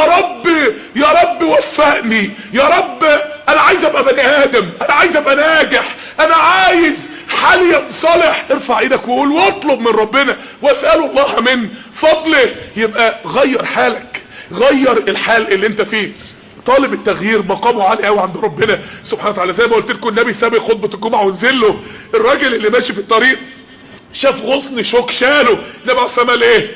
يا رب وفقني، يا رب انا عايز ابقى بني ادم، انا عايز ابقى ناجح، انا عايز حالي ينصلح. ارفع ايدك وقول واطلب من ربنا واسأل الله من فضله. يبقى غير حالك، غير الحال اللي انت فيه. طالب التغيير مقامه عالي قوي عند ربنا سبحانه وتعالى. زي ما قلت لكم النبي سابق خطبة الجمعة ونزل له الراجل اللي ماشي في الطريق شاف غصن شوك شاله. النبي عليه الصلاة والسلام ايه؟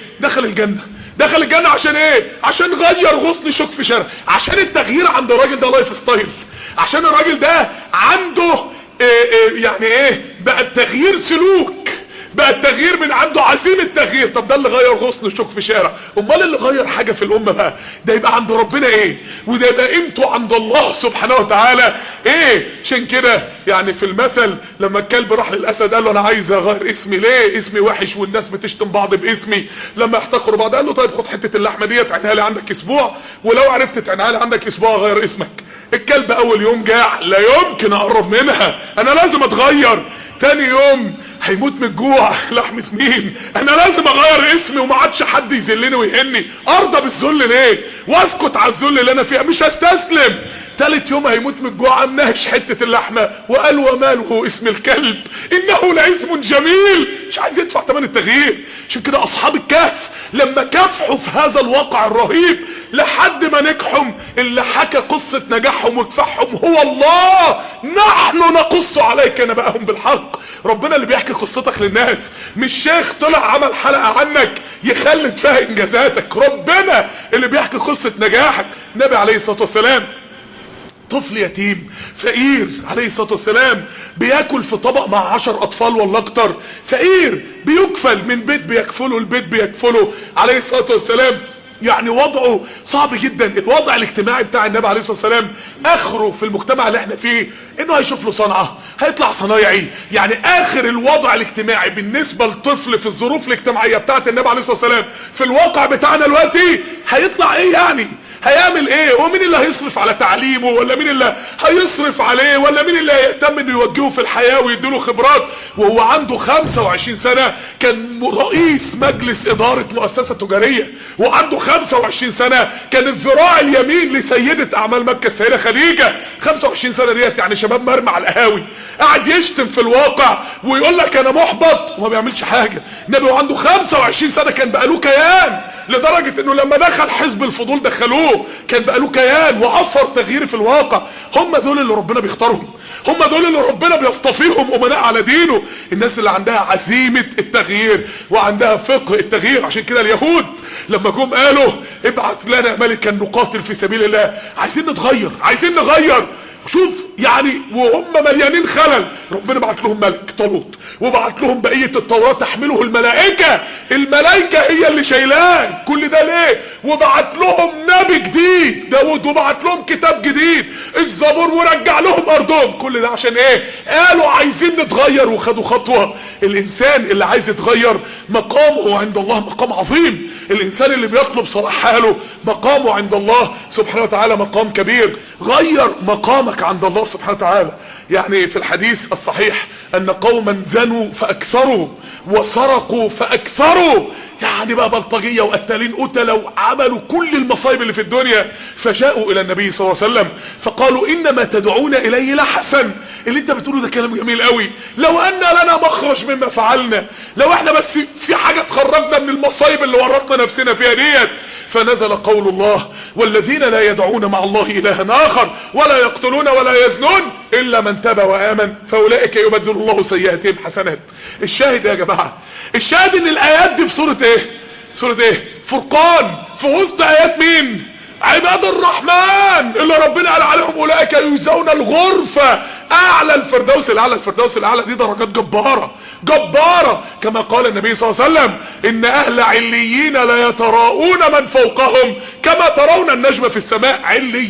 دخل الجنة عشان ايه؟ عشان غير غصن شوك في شارع. عشان التغيير عند الراجل ده لايف ستايل، عشان الراجل ده عنده يعني ايه بقى التغيير سلوك، بقى التغيير من عنده عزيمة التغيير. طب ده اللي غير غصن شوك في شارع، امال اللي غير حاجة في الامة بقى ده يبقى عند ربنا ايه؟ وده يبقى قيمته عند الله سبحانه وتعالى ايه؟ عشان كده يعني في المثل لما الكلب راح للاسد قال له انا عايز اغير اسمي، ليه؟ اسمي وحش والناس بتشتم بعض باسمي. لما احتقروا بعض قال له طيب خد حتة اللحمة دي تعينها لي عندك اسبوع، ولو عرفت تعينها لي عندك اسبوع غير اسمك. الكلب اول يوم جاع لا يمكن اقرب منها، انا لازم اتغير. تاني يوم هيموت من الجوع، لحمة مين؟ انا لازم اغير اسمي وما عادش حد يذلني ويهني. ارضى بالذل ليه؟ واسكت على الذل اللي انا فيها، مش هستسلم. تالت يوم هيموت من الجوع، قام نهش حتة اللحمة وقال وماله اسم الكلب انه لاسم جميل. مش عايز يدفع ثمن التغيير. عشان كده اصحاب الكهف لما كافحوا في هذا الواقع الرهيب لحد ما نجحوا، اللي حكى قصة نجاحهم وكفاحهم هو الله. نحن نقص عليك نبأهم بالحق. ربنا اللي بيحكي قصتك للناس، مش شيخ طلع عمل حلقة عنك يخلد فيها انجازاتك. ربنا اللي بيحكي قصة نجاحك. النبي عليه الصلاة والسلام طفل يتيم فقير عليه الصلاة والسلام بياكل في طبق مع 10 اطفال ولا اكتر، فقير بيكفل من بيت بيكفله البيت بيكفله عليه الصلاة والسلام. يعني وضعه صعب جدا. الوضع الاجتماعي بتاع النبي عليه الصلاة والسلام اخره في المجتمع اللي احنا فيه انه هيشوف له صنعة، هيطلع صنايعي. يعني اخر الوضع الاجتماعي بالنسبة للطفل في الظروف الاجتماعية بتاعت النبي عليه الصلاة والسلام في الواقع بتاعنا دلوقتي هيطلع ايه؟ يعني هيعمل ايه؟ ومين اللي هيصرف على تعليمه؟ ولا مين اللي هيصرف عليه؟ ولا مين اللي هيهتم انه يوجهه في الحياة ويديله خبرات وهو عنده 25 سنة كان رئيس مجلس ادارة مؤسسة تجارية، وعنده 25 سنة كان الذراع اليمين لسيدة اعمال مكة السيدة خديجة. 25 سنة ديت يعني شباب مرمى على القهاوي قاعد يشتم في الواقع ويقول لك انا محبط وما بيعملش حاجة. النبي وعنده 25 سنة كان بقى له كيان، لدرجة انه لما دخل حزب الفضول دخلوه كان بقى له كيان وأثر تغيير في الواقع. هم دول اللي ربنا بيختارهم، هم دول اللي ربنا بيصطفيهم أمناء على دينه. الناس اللي عندها عزيمة التغيير وعندها فقه التغيير. عشان كده اليهود لما جم قالوا ابعث لنا ملكا نقاتل في سبيل الله، عايزين نتغير، عايزين نغير. شوف يعني وهم مليانين خلل ربنا بعت لهم ملك طالوت، وبعت لهم بقية التوراة تحمله الملائكة هي اللي شايلاه. كل ده ليه؟ وبعت لهم نبي جديد داود، وبعت لهم كتاب جديد الزبور، ورجع لهم ارضهم. كل ده عشان ايه؟ قالوا عايزين نتغير وخدوا خطوة. الانسان اللي عايز يتغير مقامه عند الله مقام عظيم. الانسان اللي بيطلب صلاح حاله مقامه عند الله سبحانه وتعالى مقام كبير. غير مقامك عند الله سبحانه وتعالى. يعني في الحديث الصحيح ان قوما زنوا فاكثروا وسرقوا فاكثروا، يعني بقى بلطجيه وقتالين قتله وعملوا كل المصايب اللي في الدنيا، فجاءوا الى النبي صلى الله عليه وسلم فقالوا انما تدعون اليه لحسن. اللي انت بتقوله ده كلام جميل قوي، لو ان لنا مخرج مما فعلنا، لو احنا بس في حاجه تخرجنا من المصايب اللي ورطنا نفسنا فيها ديت. فنزل قول الله والذين لا يدعون مع الله الها اخر ولا يقتلون ولا يزنون الا من تاب وامن فاولئك يبدل الله سيئاتهم حسنات. الشاهد يا جماعه، الشاهد ان الايات دي في سوره ايه؟ سوره ايه؟ فرقان. في وسط ايات مين؟ عباد الرحمن اللي ربنا قال عليهم اولئك يجزون الغرفه اعلى الفردوس الاعلى. الفردوس الاعلى دي درجات جباره جباره، كما قال النبي صلى الله عليه وسلم ان اهل عليين لا يتراءون من فوقهم كما ترون النجم في السماء.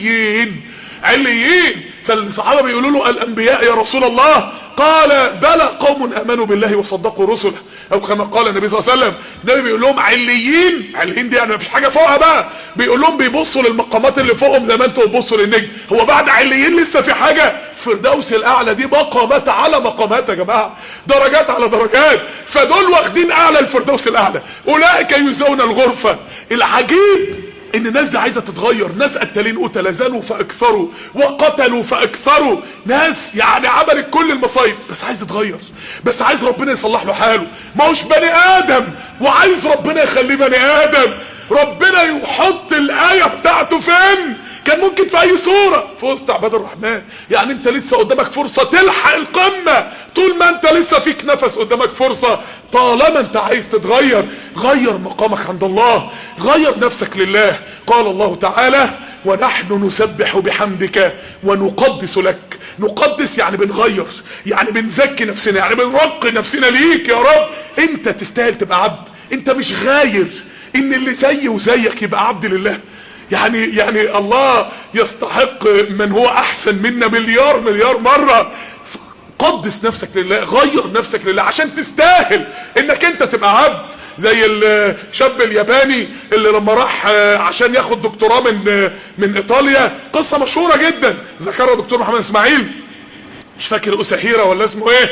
عليين. فالصحابه بيقولوا له الانبياء يا رسول الله؟ قال بلى قوم امنوا بالله وصدقوا رسله، او كما قال النبي صلى الله عليه وسلم. النبي بيقول لهم عليين دي يعني مفيش حاجه فوقها بقى. بيقول لهم بيبصوا للمقامات اللي فوقهم زي ما انتوا بتبصوا للنجم. هو بعد عليين لسه في حاجه؟ فردوس الاعلى دي مقامات على مقامات يا جماعه، درجات على درجات. فدول واخدين اعلى الفردوس الاعلى، اولئك يجزون الغرفه. العجيب ان الناس دي عايزه تتغير. ناس قتالين قتله، زنوا فاكثروا وقتلوا فاكثروا، ناس يعني عملت كل المصايب، بس عايز يتغير، بس عايز ربنا يصلح له حاله. ما هوش بني ادم وعايز ربنا يخليه بني ادم. ربنا يحط الايه بتاعته فين؟ كان ممكن في اي صورة في وسط عباد الرحمن. يعني انت لسه قدامك فرصة تلحق القمة، طول ما انت لسه فيك نفس قدامك فرصة. طالما انت عايز تتغير، غير مقامك عند الله، غير نفسك لله. قال الله تعالى ونحن نسبح بحمدك ونقدس لك. نقدس يعني بنغير، يعني بنزكي نفسنا، يعني بنرقي نفسنا ليك يا رب. انت تستاهل تبقى عبد، انت مش غاير ان اللي زي وزيك يبقى عبد لله. يعني الله يستحق من هو احسن منا مليار مرة. قدس نفسك لله، غير نفسك لله عشان تستاهل انك انت تبقى عبد. زي الشاب الياباني اللي لما راح عشان ياخد دكتوراه من ايطاليا، قصة مشهورة جدا ذكرها دكتور محمد اسماعيل، مش فاكر اساهيرة ولا اسمه ايه.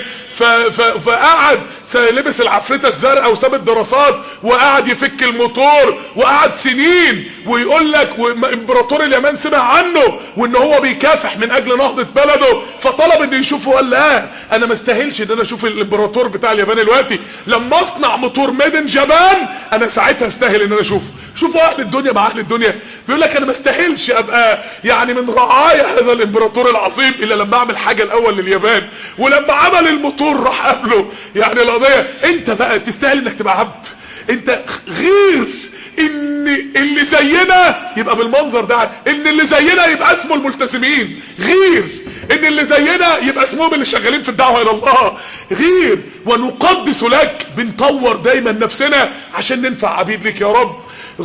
فقعد لبس العفريتة الزرقاء وساب الدراسات وقعد يفك الموتور وقعد سنين، ويقول لك امبراطور اليابان سمع عنه وان هو بيكافح من اجل نهضة بلده، فطلب انه يشوفه. وقال لا، انا ما استاهلش ان انا اشوف الامبراطور بتاع اليابان دلوقتي، لما اصنع موتور ميدن جابان انا ساعتها استاهل ان انا اشوفه. شوفوا اهل الدنيا مع اهل الدنيا، بيقول لك انا ما استاهلش ابقى يعني من رعايا هذا الامبراطور العظيم الا لما اعمل حاجه الاول لليابان، ولما عمل الموتور راح قبله. يعني القضيه انت بقى تستاهل انك تبقى عبد. انت غير ان اللي زينا يبقى بالمنظر ده، ان اللي زينا يبقى اسمه الملتزمين، غير ان اللي زينا يبقى اسمهم اللي شغالين في الدعوه الى الله، غير ونقدس لك. بنطور دايما نفسنا عشان ننفع عبيد لك يا رب.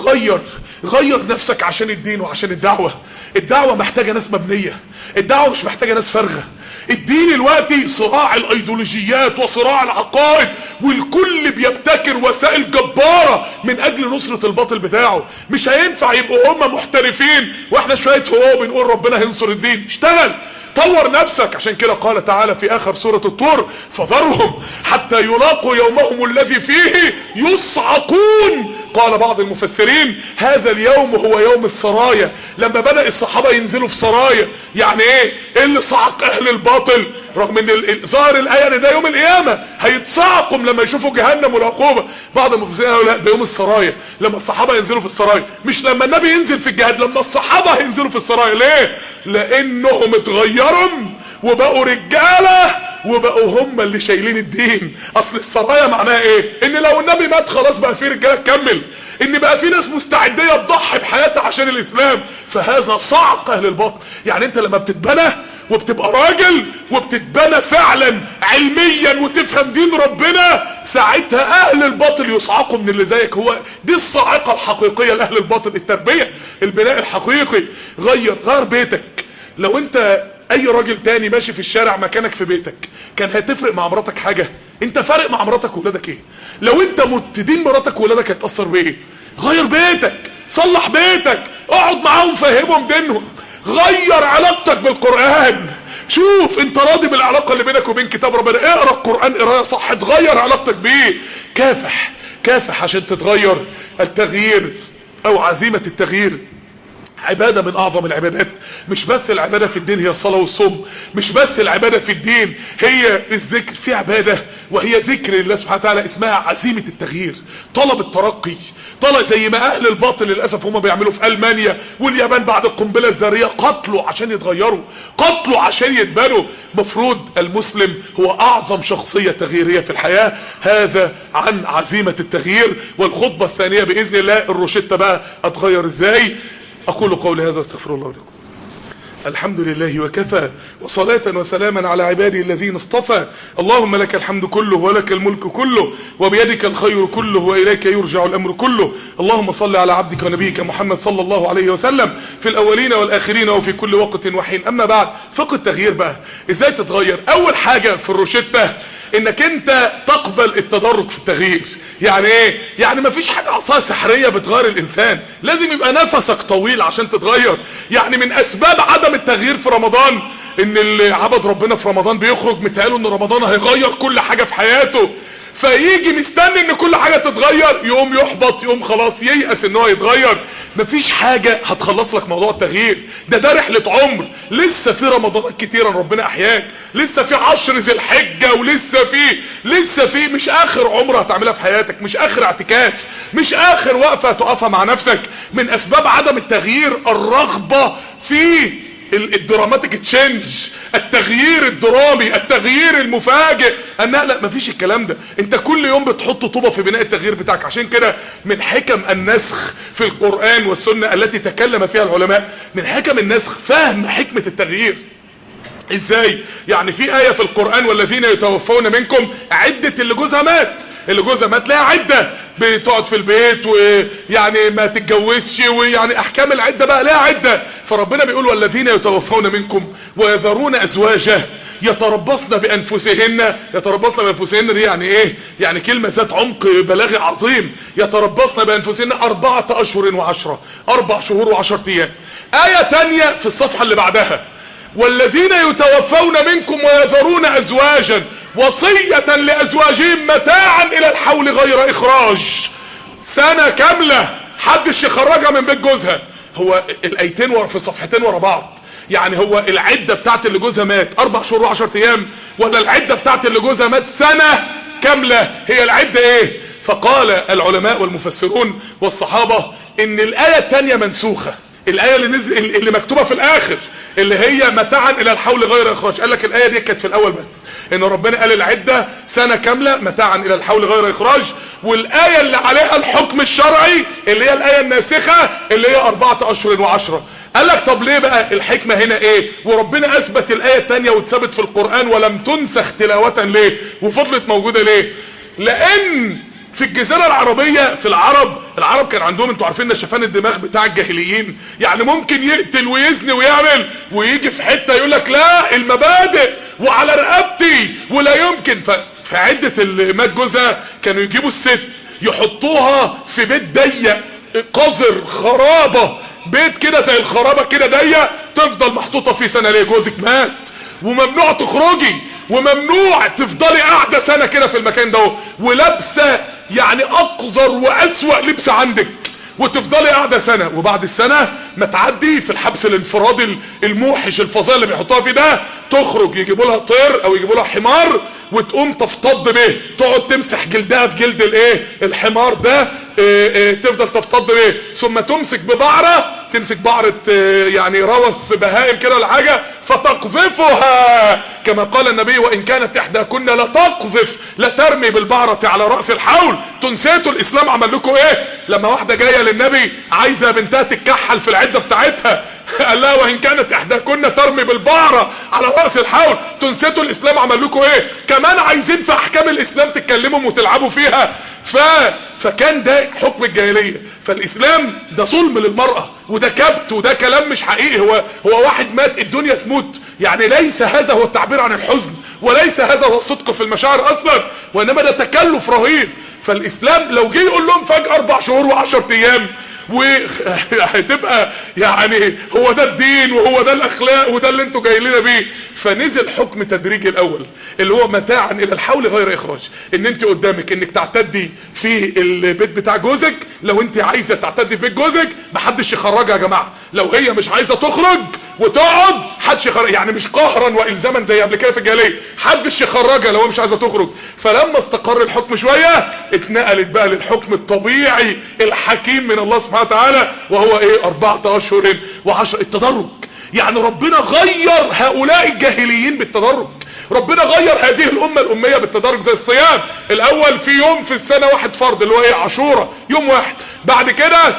غير نفسك عشان الدين وعشان الدعوة. الدعوة محتاجة ناس مبنية، الدعوة مش محتاجة ناس فارغة. الدين الوقتي صراع الايديولوجيات وصراع العقائد، والكل بيبتكر وسائل جبارة من اجل نصرة الباطل بتاعه. مش هينفع يبقوا هم محترفين واحنا شوية هو بنقول ربنا هينصر الدين. اشتغل، طور نفسك. عشان كده قال تعالى في اخر سورة الطور فذرهم حتى يلاقوا يومهم الذي فيه يصعقون. قال بعض المفسرين هذا اليوم هو يوم السرايا، لما بدأ الصحابة ينزلوا في سرايا. يعني ايه اللي صعق اهل الباطل؟ رغم ان ظاهر الايه ان ده يوم القيامه هيتصعقوا لما يشوفوا جهنم والعقوبه. بعض المفسرين قالوا لا، ده يوم السرايا، لما الصحابه ينزلوا في السرايا، مش لما النبي ينزل في الجهاد، لما الصحابه هينزلوا في السرايا. ليه؟ لانهم اتغيروا وبقوا رجاله وبقوا هم اللي شايلين الدين. اصل السرايا معناها ايه؟ ان لو النبي مات خلاص بقى في رجاله تكمل، ان بقى في ناس مستعديه تضحي بحياتها عشان الاسلام. فهذا صعق اهل الباطل. يعني انت لما بتتبنى وبتبقى راجل وبتتبنى فعلا علميا وتفهم دين ربنا، ساعتها اهل الباطل يصعقوا من اللي زيك. هو دي الصاعقة الحقيقية لاهل الباطل، التربية، البناء الحقيقي. غير بيتك. لو انت اي راجل تاني ماشي في الشارع مكانك في بيتك، كان هتفرق مع مراتك حاجة؟ انت فارق مع مراتك وولادك ايه؟ لو انت مت، دين مراتك وولادك هيتأثر بايه؟ غير بيتك، صلح بيتك، اقعد معاهم فهمهم دينهم، غير علاقتك بالقرآن. شوف انت راضي بالعلاقة اللي بينك وبين كتاب ربنا، اقرأ القرآن قراءة صح، تغير علاقتك بيه. كافح عشان تتغير. التغيير او عزيمة التغيير عبادة من اعظم العبادات. مش بس العبادة في الدين هي الصلاة والصوم، مش بس العبادة في الدين هي الذكر، في عبادة وهي ذكر الله سبحانه وتعالى اسمها عزيمة التغيير، طلب الترقي. طلع زي ما اهل الباطل للاسف هم بيعملوا في المانيا واليابان بعد القنبله الذريه، قتلوا عشان يتغيروا، قتلوا عشان يتبنوا. مفروض المسلم هو اعظم شخصيه تغييريه في الحياه. هذا عن عزيمه التغيير. والخطبه الثانيه باذن الله الروشته بقى اتغير ازاي. اقول قولي هذا واستغفر الله لكم. الحمد لله وكفى، وصلاة وسلاما على عبادي الذين اصطفى. اللهم لك الحمد كله ولك الملك كله وبيدك الخير كله وإليك يرجع الأمر كله. اللهم صل على عبدك ونبيك محمد صلى الله عليه وسلم في الأولين والآخرين وفي كل وقت وحين. أما بعد، فقه التغيير بقى ازاي تتغير. أول حاجة في الروشتة انك انت تقبل التدرج في التغيير. يعني ايه؟ يعني مفيش حاجة عصاية سحرية بتغير الانسان، لازم يبقى نفسك طويل عشان تتغير. يعني من اسباب عدم التغيير في رمضان ان اللي عبد ربنا في رمضان بيخرج متهيأله ان رمضان هيغير كل حاجة في حياته، فيجي مستني ان كل حاجة تتغير، يقوم يحبط، يقوم خلاص ييأس ان هو يتغير. مفيش حاجة هتخلص لك موضوع التغيير ده رحلة عمر. لسه في رمضانات كتيرة ربنا احياك، لسه في 10 ذي الحجة، ولسه في مش اخر عمر هتعملها في حياتك، مش اخر اعتكاف، مش اخر وقفة هتقفها مع نفسك. من اسباب عدم التغيير الرغبة في الدراماتيك تشينج، التغيير الدرامي، التغيير المفاجئ. لا مفيش الكلام ده. انت كل يوم بتحط طوبة في بناء التغيير بتاعك. عشان كده من حكم النسخ في القرآن والسنة التي تكلم فيها العلماء، من حكم النسخ فهم حكمة التغيير. ازاي؟ يعني في آية في القرآن والذين يتوفون منكم عدة اللي جوزها مات لها عدة، بتقعد في البيت ويعني ما تتجوزش، ويعني احكام العدة بقى لها عدة. فربنا بيقول والذين يتوفون منكم ويذرون ازواجا يتربصن بانفسهن. دي يعني ايه؟ يعني كلمة ذات عمق بلاغي عظيم. يتربصن بانفسهن 4 أشهر و10، 4 شهور و10 ايام. آية تانية في الصفحة اللي بعدها والذين يتوفون منكم ويذرون ازواجا وصية لازواجهم متاعا الى الحول غير اخراج. سنة كاملة حدش يخرجها من بيت جوزها. هو الايتين في صفحتين ورا بعض. يعني هو العدة بتاعت اللي جوزها مات 4 شهور و10 ايام، ولا العدة بتاعت اللي جوزها مات سنة كاملة؟ هي العدة ايه؟ فقال العلماء والمفسرون والصحابة ان الاية التانية منسوخة. الايه اللي مكتوبه في الاخر اللي هي متاعا الى الحول غير اخراج، قال لك الايه دي كانت في الاول بس ان ربنا قال العده سنه كامله متاعا الى الحول غير اخراج، والايه اللي عليها الحكم الشرعي اللي هي الايه الناسخه اللي هي 4 أشهر و10. قال لك طب ليه بقى الحكمه هنا ايه؟ وربنا اثبت الايه الثانيه واتثبت في القران ولم تنسخ تلاوه ليه وفضلت موجوده ليه؟ لان في الجزيرة العربية في العرب كان عندهم، انتوا عارفين نشفان الدماغ بتاع الجاهليين، يعني ممكن يقتل ويزني ويعمل ويجي في حتة يقول لك لا المبادئ وعلى رقبتي ولا يمكن. في عدة اللي مات جوزها كانوا يجيبوا الست يحطوها في بيت ضيق قذر خرابة، بيت كده زي الخرابة كده ضيق، تفضل محطوطة فيه سنة. ليه؟ جوزك مات وممنوع تخرجي وممنوع تفضلي قاعدة سنة كده في المكان ده، ولابسة يعني اقذر واسوأ لبس عندك، وتفضلي قاعدة سنة. وبعد السنة ما تعدي في الحبس الانفرادي الموحش الفظيع اللي بيحطوها فيه ده، تخرج يجيبوا لها طير او يجيبوا لها حمار وتقوم تفتض به، تقعد تمسح جلدها في جلد الايه الحمار ده، تفضل تفتض به، ثم تمسك بعرة يعني روث بهائم كده ولا حاجه فتقذفها، كما قال النبي وان كانت احداكن لتقذف لترمي بالبعرة على راس الحول. تنسيتوا الاسلام عمل لكم ايه؟ لما واحده جايه للنبي عايزه بنتها تتكحل في العده بتاعتها، قال لها وان كانت احداكن ترمي بالبعرة على رأس الحول. تنسيتوا الاسلام عمل لكم ايه؟ كمان عايزين في احكام الاسلام تتكلموا وتلعبوا فيها. فكان ده حكم الجاهلية. فالاسلام ده ظلم للمرأة، وده كبت، وده كلام مش حقيقي. هو واحد مات الدنيا تموت، يعني ليس هذا هو التعبير عن الحزن، وليس هذا هو الصدق في المشاعر اصلا، وانما ده تكلف رهيب. فالاسلام لو جه يقول لهم فجأة 4 شهور و10 ايام وهتبقى يعني هو ده الدين وهو ده الاخلاق وده اللي انتوا جايين لنا بيه. فنزل حكم تدريجي الاول اللي هو متاعا الى الحول غير اخراج، ان انت قدامك انك تعتدي في البيت بتاع جوزك. لو انت عايزه تعتدي في بيت جوزك محدش يخرجها يا جماعه. لو هي مش عايزه تخرج وتقعد حدش يخرج، يعني مش قهرا والزاما زي قبل كده في الجاهليه، حدش يخرجها لو هي مش عايزه تخرج. فلما استقر الحكم شويه اتنقلت بقى للحكم الطبيعي الحكيم من الله سبحانه وتعالى، وهو ايه؟ 4 أشهر و10. التدرج، يعني ربنا غير هؤلاء الجاهليين بالتدرج. ربنا غير هذه الامه الاميه بالتدرج. زي الصيام، الاول في يوم في السنه واحد فرض اللي هو ايه؟ عاشوراء، يوم واحد. بعد كده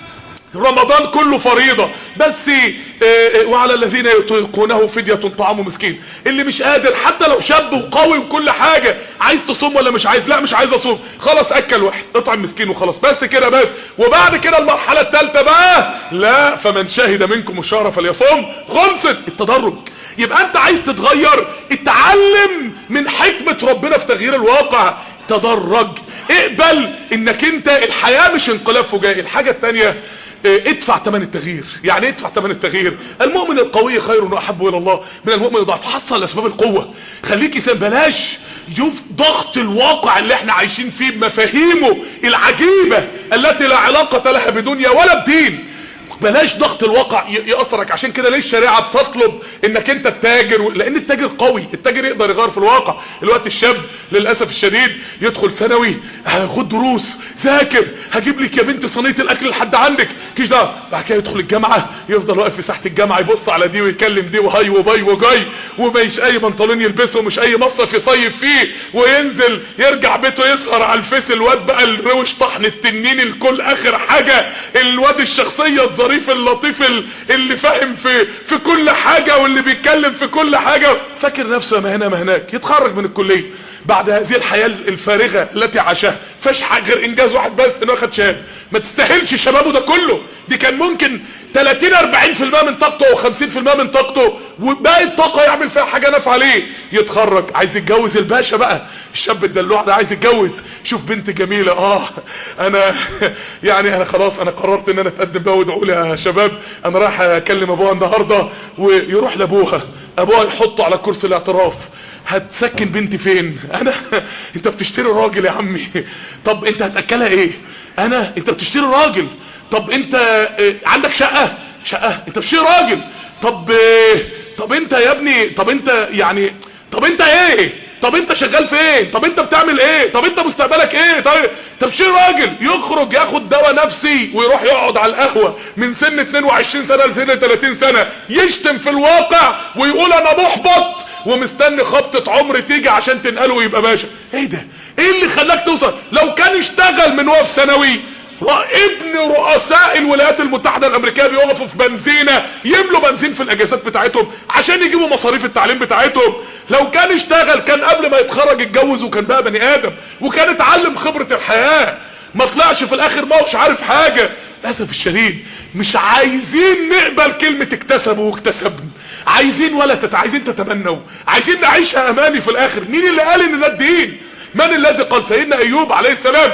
رمضان كله فريضة بس. وعلى الذين يطيقونه فدية طعام مسكين. اللي مش قادر حتى لو شاب وقوي وكل حاجة، عايز تصوم ولا مش عايز؟ لا مش عايز اصوم، خلاص اكل واحد، اطعم مسكين وخلاص، بس كده بس. وبعد كده المرحلة الثالثة بقى، لا فمن شهد منكم الشهر فليصوم. خلصت التدرج. يبقى انت عايز تتغير، اتعلم من حكمة ربنا في تغيير الواقع. تدرج، اقبل انك انت الحياة مش انقلاب فجائي. الحاجة الثانية، ادفع ثمن التغيير. يعني ادفع ثمن التغيير. المؤمن القوي خير واحب الى الله من المؤمن الضعيف. حصل اسباب القوه، خليك انسان. بلاش شوف ضغط الواقع اللي احنا عايشين فيه بمفاهيمه العجيبه التي لا علاقه لها بدنيا ولا بدين. بلاش ضغط الواقع يأثرك. عشان كده ليه الشريعة بتطلب انك انت التاجر؟ لان التاجر قوي، التاجر يقدر يغير في الواقع. الوقت الشاب للأسف الشديد يدخل ثانوي، خد دروس، ذاكر، هجيب لك يا بنت صينية الاكل لحد عندك، كيش ده. بعد كده يدخل الجامعة، يفضل واقف في ساحة الجامعة يبص على دي ويكلم دي وهاي وباي وجاي، ومش اي بنطلون يلبسه ومش اي مصيف يصيف فيه، وينزل يرجع بيته يسهر على الفيس. الواد بقى الروش طحن التنين الكل اخر حاجة. الواد الشخصية الظريف اللطيف اللي فاهم في كل حاجة واللي بيتكلم في كل حاجة، فاكر نفسه ما هنا ما هناك. يتخرج من الكلية بعد هذه الحياة الفارغة التي عاشها، فاش غير انجاز واحد بس، انه اخد شهادة. ما تستاهلش شبابه ده كله. دي كان ممكن 30-40% من طاقته و50% من طاقته، وباقي الطاقة يعمل فيها حاجة نافعة ليه. يتخرج عايز يتجوز الباشا بقى، الشاب الدلوع ده عايز يتجوز. شوف بنت جميلة، انا يعني انا خلاص انا قررت ان انا اتقدم بقى، وادعوا لي يا شباب انا رايح اكلم ابوها النهارده. ويروح لابوها، ابوها يحطه على كرسي الاعتراف. هتسكن بنتي فين؟ انا انت بتشتري راجل يا عمي. طب انت هتاكلها ايه؟ انت بتشتري راجل. طب انت عندك شقه؟ انت بتشتري راجل. طب انت يا ابني، طب انت يعني، طب انت ايه؟ طب انت شغال فين؟ طب انت بتعمل ايه؟ طب انت مستقبلك ايه؟ طب انت بتشتري راجل. يخرج ياخد دواء نفسي ويروح يقعد على القهوه من سن 22 سنه لسن 30 سنه، يشتم في الواقع ويقول انا محبط ومستني خبطة عمر تيجي عشان تنقله ويبقى باشا. ايه ده؟ ايه اللي خلاك توصل؟ لو كان اشتغل من وهو في ثانوي. ابن رؤساء الولايات المتحدة الامريكية بيقفوا في بنزينة يملوا بنزين في الاجازات بتاعتهم عشان يجيبوا مصاريف التعليم بتاعتهم. لو كان اشتغل كان قبل ما يتخرج اتجوز وكان بقى بني ادم وكان اتعلم خبرة الحياة، ما طلعش في الاخر ما هوش عارف حاجة. للاسف الشديد مش عايزين نقبل كلمة اكتسبوا واكتسبنا، عايزين تتمنوا، عايزين نعيشها اماني في الاخر. مين اللي قال ان ده الدين؟ من الذي قال؟ سيدنا ايوب عليه السلام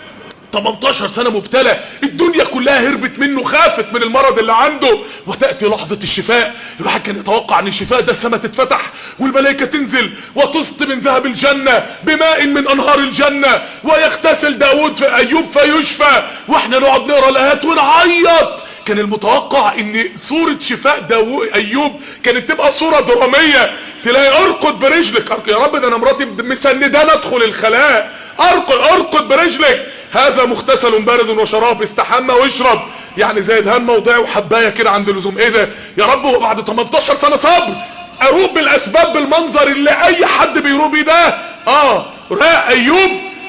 18 سنة مبتلى، الدنيا كلها هربت منه، خافت من المرض اللي عنده، وتأتي لحظة الشفاء. الواحد كان يتوقع ان الشفاء ده السماء تتفتح والملائكة تنزل وتسقي من ذهب الجنة بماء من انهار الجنة، ويغتسل داود في ايوب فيشفى، واحنا نقعد نقرا الايات ونعيط. كان المتوقع ان صورة شفاء ايوب كانت تبقى صورة درامية، تلاقي ارقد برجلك، يا رب ده انا مراتي مسندانه ادخل الخلاء، ارقد برجلك، هذا مغتسل بارد وشراب، استحمى واشرب. يعني زي دهان موضعي وحبايه كده عند اللزوم. ايه ده يا رب؟ وبعد 18 سنه صبر اروب بالاسباب بالمنظر اللي اي حد بيروب بيه ده. راق ايوب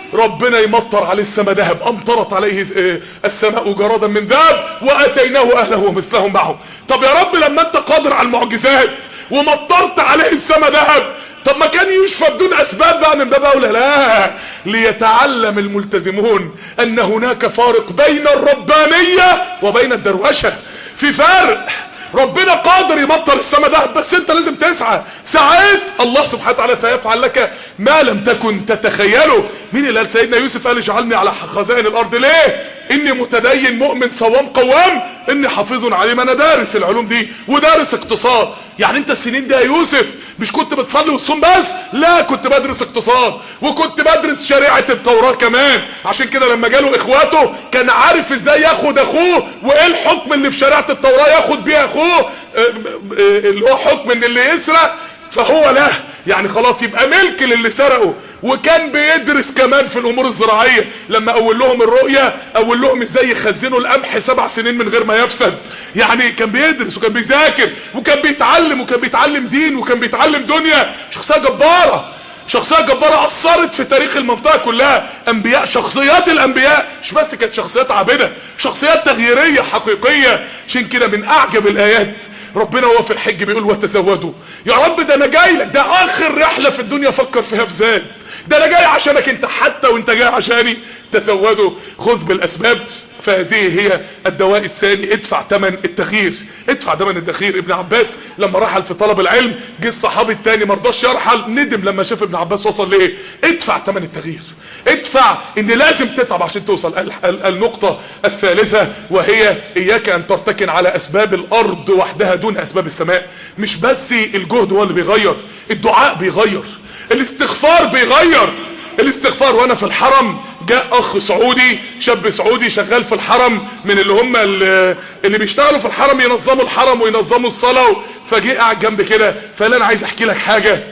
ربنا يمطر عليه السماء ذهب، امطرت عليه السماء جرادا من ذهب واتيناه اهله ومثلهم معهم. طب يا رب لما انت قادر على المعجزات ومطرت عليه السماء ذهب، طب ما كان يشفى بدون اسباب بقى من باب اولى؟ لا، ليتعلم الملتزمون ان هناك فارق بين الربانية وبين الدروشة. في فرق. ربنا قادر يمطر السماء ذهب، بس انت لازم تسعى. ساعات الله سبحانه وتعالى سيفعل لك ما لم تكن تتخيله. مين اللي قال؟ سيدنا يوسف قال اجعلني على خزائن الارض. ليه؟ اني متدين مؤمن صوام قوام، اني حافظ عليم. انا دارس العلوم دي ودارس اقتصاد. يعني انت السنين دي يا يوسف مش كنت بتصلي وتصوم بس؟ لا، كنت بدرس اقتصاد وكنت بدرس شريعة التوراة كمان. عشان كده لما جاله اخواته كان عارف ازاي ياخد اخوه، وايه الحكم اللي في شريعة التوراة ياخد بيه اخوه، اللي هو حكم ان اللي يسرق فهو له، يعني خلاص يبقى ملك للي سرقه. وكان بيدرس كمان في الامور الزراعية. لما اقول لهم الرؤية اقول لهم ازاي يخزنوا القمح 7 سنين من غير ما يفسد. يعني كان بيدرس وكان بيذاكر وكان بيتعلم، وكان بيتعلم دين وكان بيتعلم دنيا. شخصية جبارة، شخصية جبارة اثرت في تاريخ المنطقة كلها. انبياء، شخصيات الانبياء مش بس كانت شخصيات عابدة، شخصيات تغييرية حقيقية. عشان كده من اعجب الايات ربنا وهو في الحج بيقول وتزودوا. يا رب ده انا جاي لك، ده اخر رحلة في الدنيا فكر فيها في زاد، ده انا جاي عشانك انت، حتى وانت جاي عشاني. تزودوا، خذ بالاسباب. فهذه هي الدواء الثاني، ادفع ثمن التغيير، ادفع ثمن التغيير. ابن عباس لما رحل في طلب العلم، جه الصحابي الثاني ما رضاش يرحل، ندم لما شاف ابن عباس وصل ليه. ادفع ثمن التغيير، ادفع ان لازم تتعب عشان توصل. النقطة الثالثة وهي اياك ان ترتكن على اسباب الارض وحدها دون اسباب السماء. مش بس الجهد هو اللي بيغير، الدعاء بيغير، الاستغفار بيغير. الاستغفار. وانا في الحرم جاء اخ سعودي، شاب سعودي شغال في الحرم، من اللي هم اللي بيشتغلوا في الحرم ينظموا الحرم وينظموا الصلاة. فجاء قاعد جنب كده فقال انا عايز احكي لك حاجة.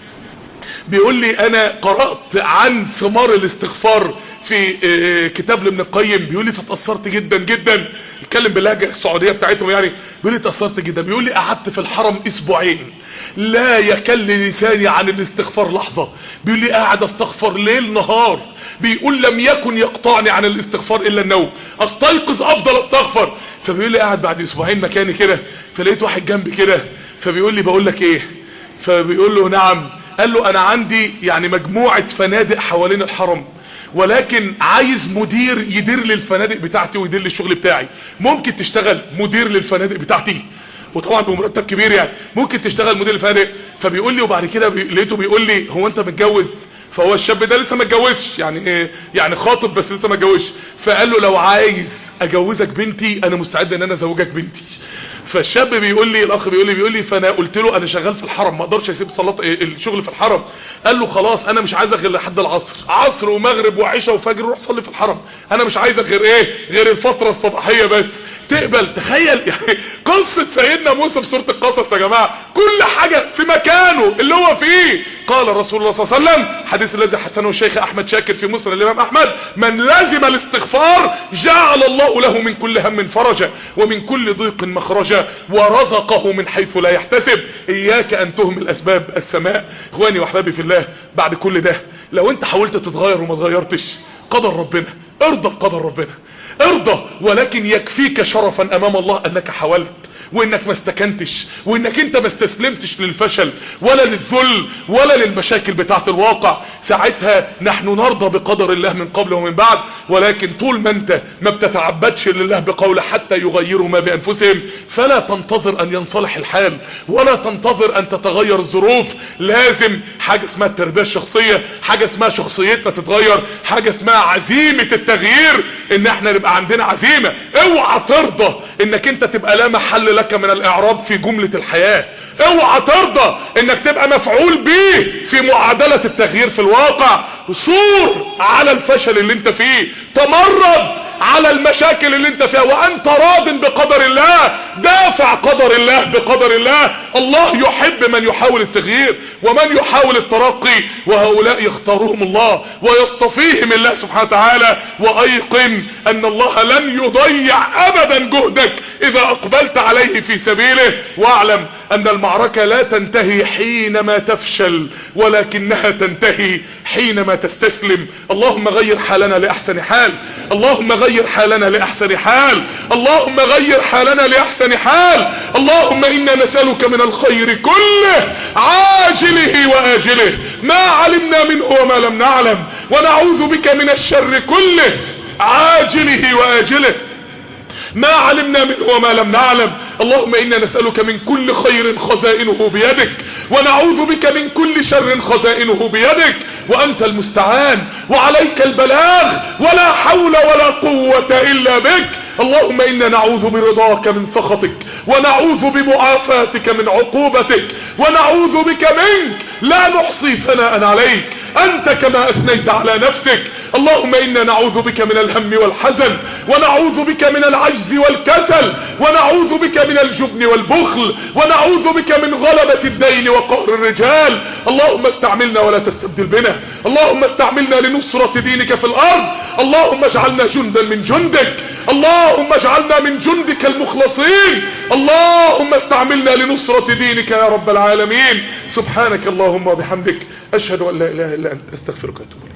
بيقول لي انا قرأت عن ثمار الاستغفار في كتاب لابن القيم. بيقول لي فتأثرت جدا جدا، يتكلم باللهجة السعودية بتاعتهم يعني. بيقول لي تأثرت جدا. بيقول لي قعدت في الحرم اسبوعين لا يكل لساني عن الاستغفار لحظة. بيقول لي قاعد استغفر ليل نهار. بيقول لم يكن يقطعني عن الاستغفار الا النوم، استيقظ افضل استغفر. فبيقول لي قاعد بعد اسبوعين مكاني كده، فلقيت واحد جنبي كده، فبيقول لي بقول لك ايه؟ فبيقول له نعم. قال له انا عندي يعني مجموعة فنادق حوالين الحرم، ولكن عايز مدير يدير لي الفنادق بتاعتي ويدير لي الشغل بتاعي. ممكن تشتغل مدير للفنادق بتاعتي؟ وطبعا بمرتب كبير يعني. ممكن تشتغل مدير الفنادق؟ فبيقول لي وبعد كده لقيته بيقول لي هو انت متجوز؟ فهو الشاب ده لسه ما اتجوزش، يعني ايه يعني خاطب بس لسه ما اتجوزش. فقال له لو عايز اجوزك بنتي انا مستعد ان انا ازوجك بنتي. فالشاب بيقول لي، الاخ بيقول لي فانا قلت له انا شغال في الحرم ما اقدرش اسيب صلاه الشغل في الحرم. قال له خلاص انا مش عايزك غير لحد العصر، عصر ومغرب وعشاء وفجر روح صلي في الحرم. انا مش عايزك غير ايه؟ غير الفتره الصباحيه بس. تقبل؟ تخيل يعني قصه سيدنا موسى في سوره القصص يا جماعه، كل حاجه في مكانه اللي هو فيه. قال رسول الله صلى الله عليه وسلم، حديث الذي حسنه الشيخ احمد شاكر في مسند الامام احمد، من لزم الاستغفار جعل الله له من كل هم فرجا ومن كل ضيق مخرجا ورزقه من حيث لا يحتسب. اياك ان تهمل اسباب السماء. اخواني واحبابي في الله، بعد كل ده لو انت حاولت تتغير وما تغيرتش، قدر ربنا، ارضى بقدر ربنا، ارضى. ولكن يكفيك شرفا امام الله انك حاولت، وانك ما استكنتش، وانك انت ما استسلمتش للفشل ولا للذل ولا للمشاكل بتاعت الواقع. ساعتها نحن نرضى بقدر الله من قبل ومن بعد. ولكن طول ما انت ما بتتعبدش لله بقول حتى يغيروا ما بانفسهم، فلا تنتظر ان ينصلح الحال ولا تنتظر ان تتغير الظروف. لازم حاجة اسمها التربية الشخصية، حاجة اسمها شخصيتنا تتغير، حاجة اسمها عزيمة التغيير، ان احنا نبقى عندنا عزيمة. اوعى ترضى انك انت تبقى لا محل لك من الاعراب في جملة الحياة. اوعى ترضى انك تبقى مفعول به في معادلة التغيير في الواقع. صور على الفشل اللي انت فيه، تمرد على المشاكل اللي انت فيها وانت راض بقدر الله. دافع قدر الله بقدر الله. الله يحب من يحاول التغيير ومن يحاول الترقي، وهؤلاء يختارهم الله ويصطفيهم الله سبحانه وتعالى. وايقن ان الله لن يضيع ابدا جهدك إذا أقبلت عليه في سبيله. واعلم أن المعركة لا تنتهي حينما تفشل، ولكنها تنتهي حينما تستسلم. اللهم غير حالنا لأحسن حال، اللهم غير حالنا لأحسن حال، اللهم غير حالنا لأحسن حال. اللهم إنا نسألك من الخير كله عاجله وآجله ما علمنا منه وما لم نعلم، ونعوذ بك من الشر كله عاجله وآجله ما علمنا منه وما لم نعلم. اللهم إنا نسألك من كل خير خزائنه بيدك، ونعوذ بك من كل شر خزائنه بيدك، وأنت المستعان وعليك البلاغ، ولا حول ولا قوة إلا بك. اللهم إنا نعوذ برضاك من سخطك، ونعوذ بمعافاتك من عقوبتك، ونعوذ بك منك لا نحصي ثناء عليك أنت كما أثنيت على نفسك. اللهم إنا نعوذ بك من الهم والحزن، ونعوذ بك من العجز والكسل، ونعوذ بك من الجبن والبخل، ونعوذ بك من غلبة الدين وقهر الرجال. اللهم استعملنا ولا تستبدل بنا، اللهم استعملنا لنصرة دينك في الأرض. اللهم اجعلنا جندا من جندك، اللهم اجعلنا من جندك المخلصين. اللهم استعملنا لنصرة دينك يا رب العالمين. سبحانك اللهم وبحمدك، أشهد أن لا إله إلا أنت، أستغفرك وأتوب إليك.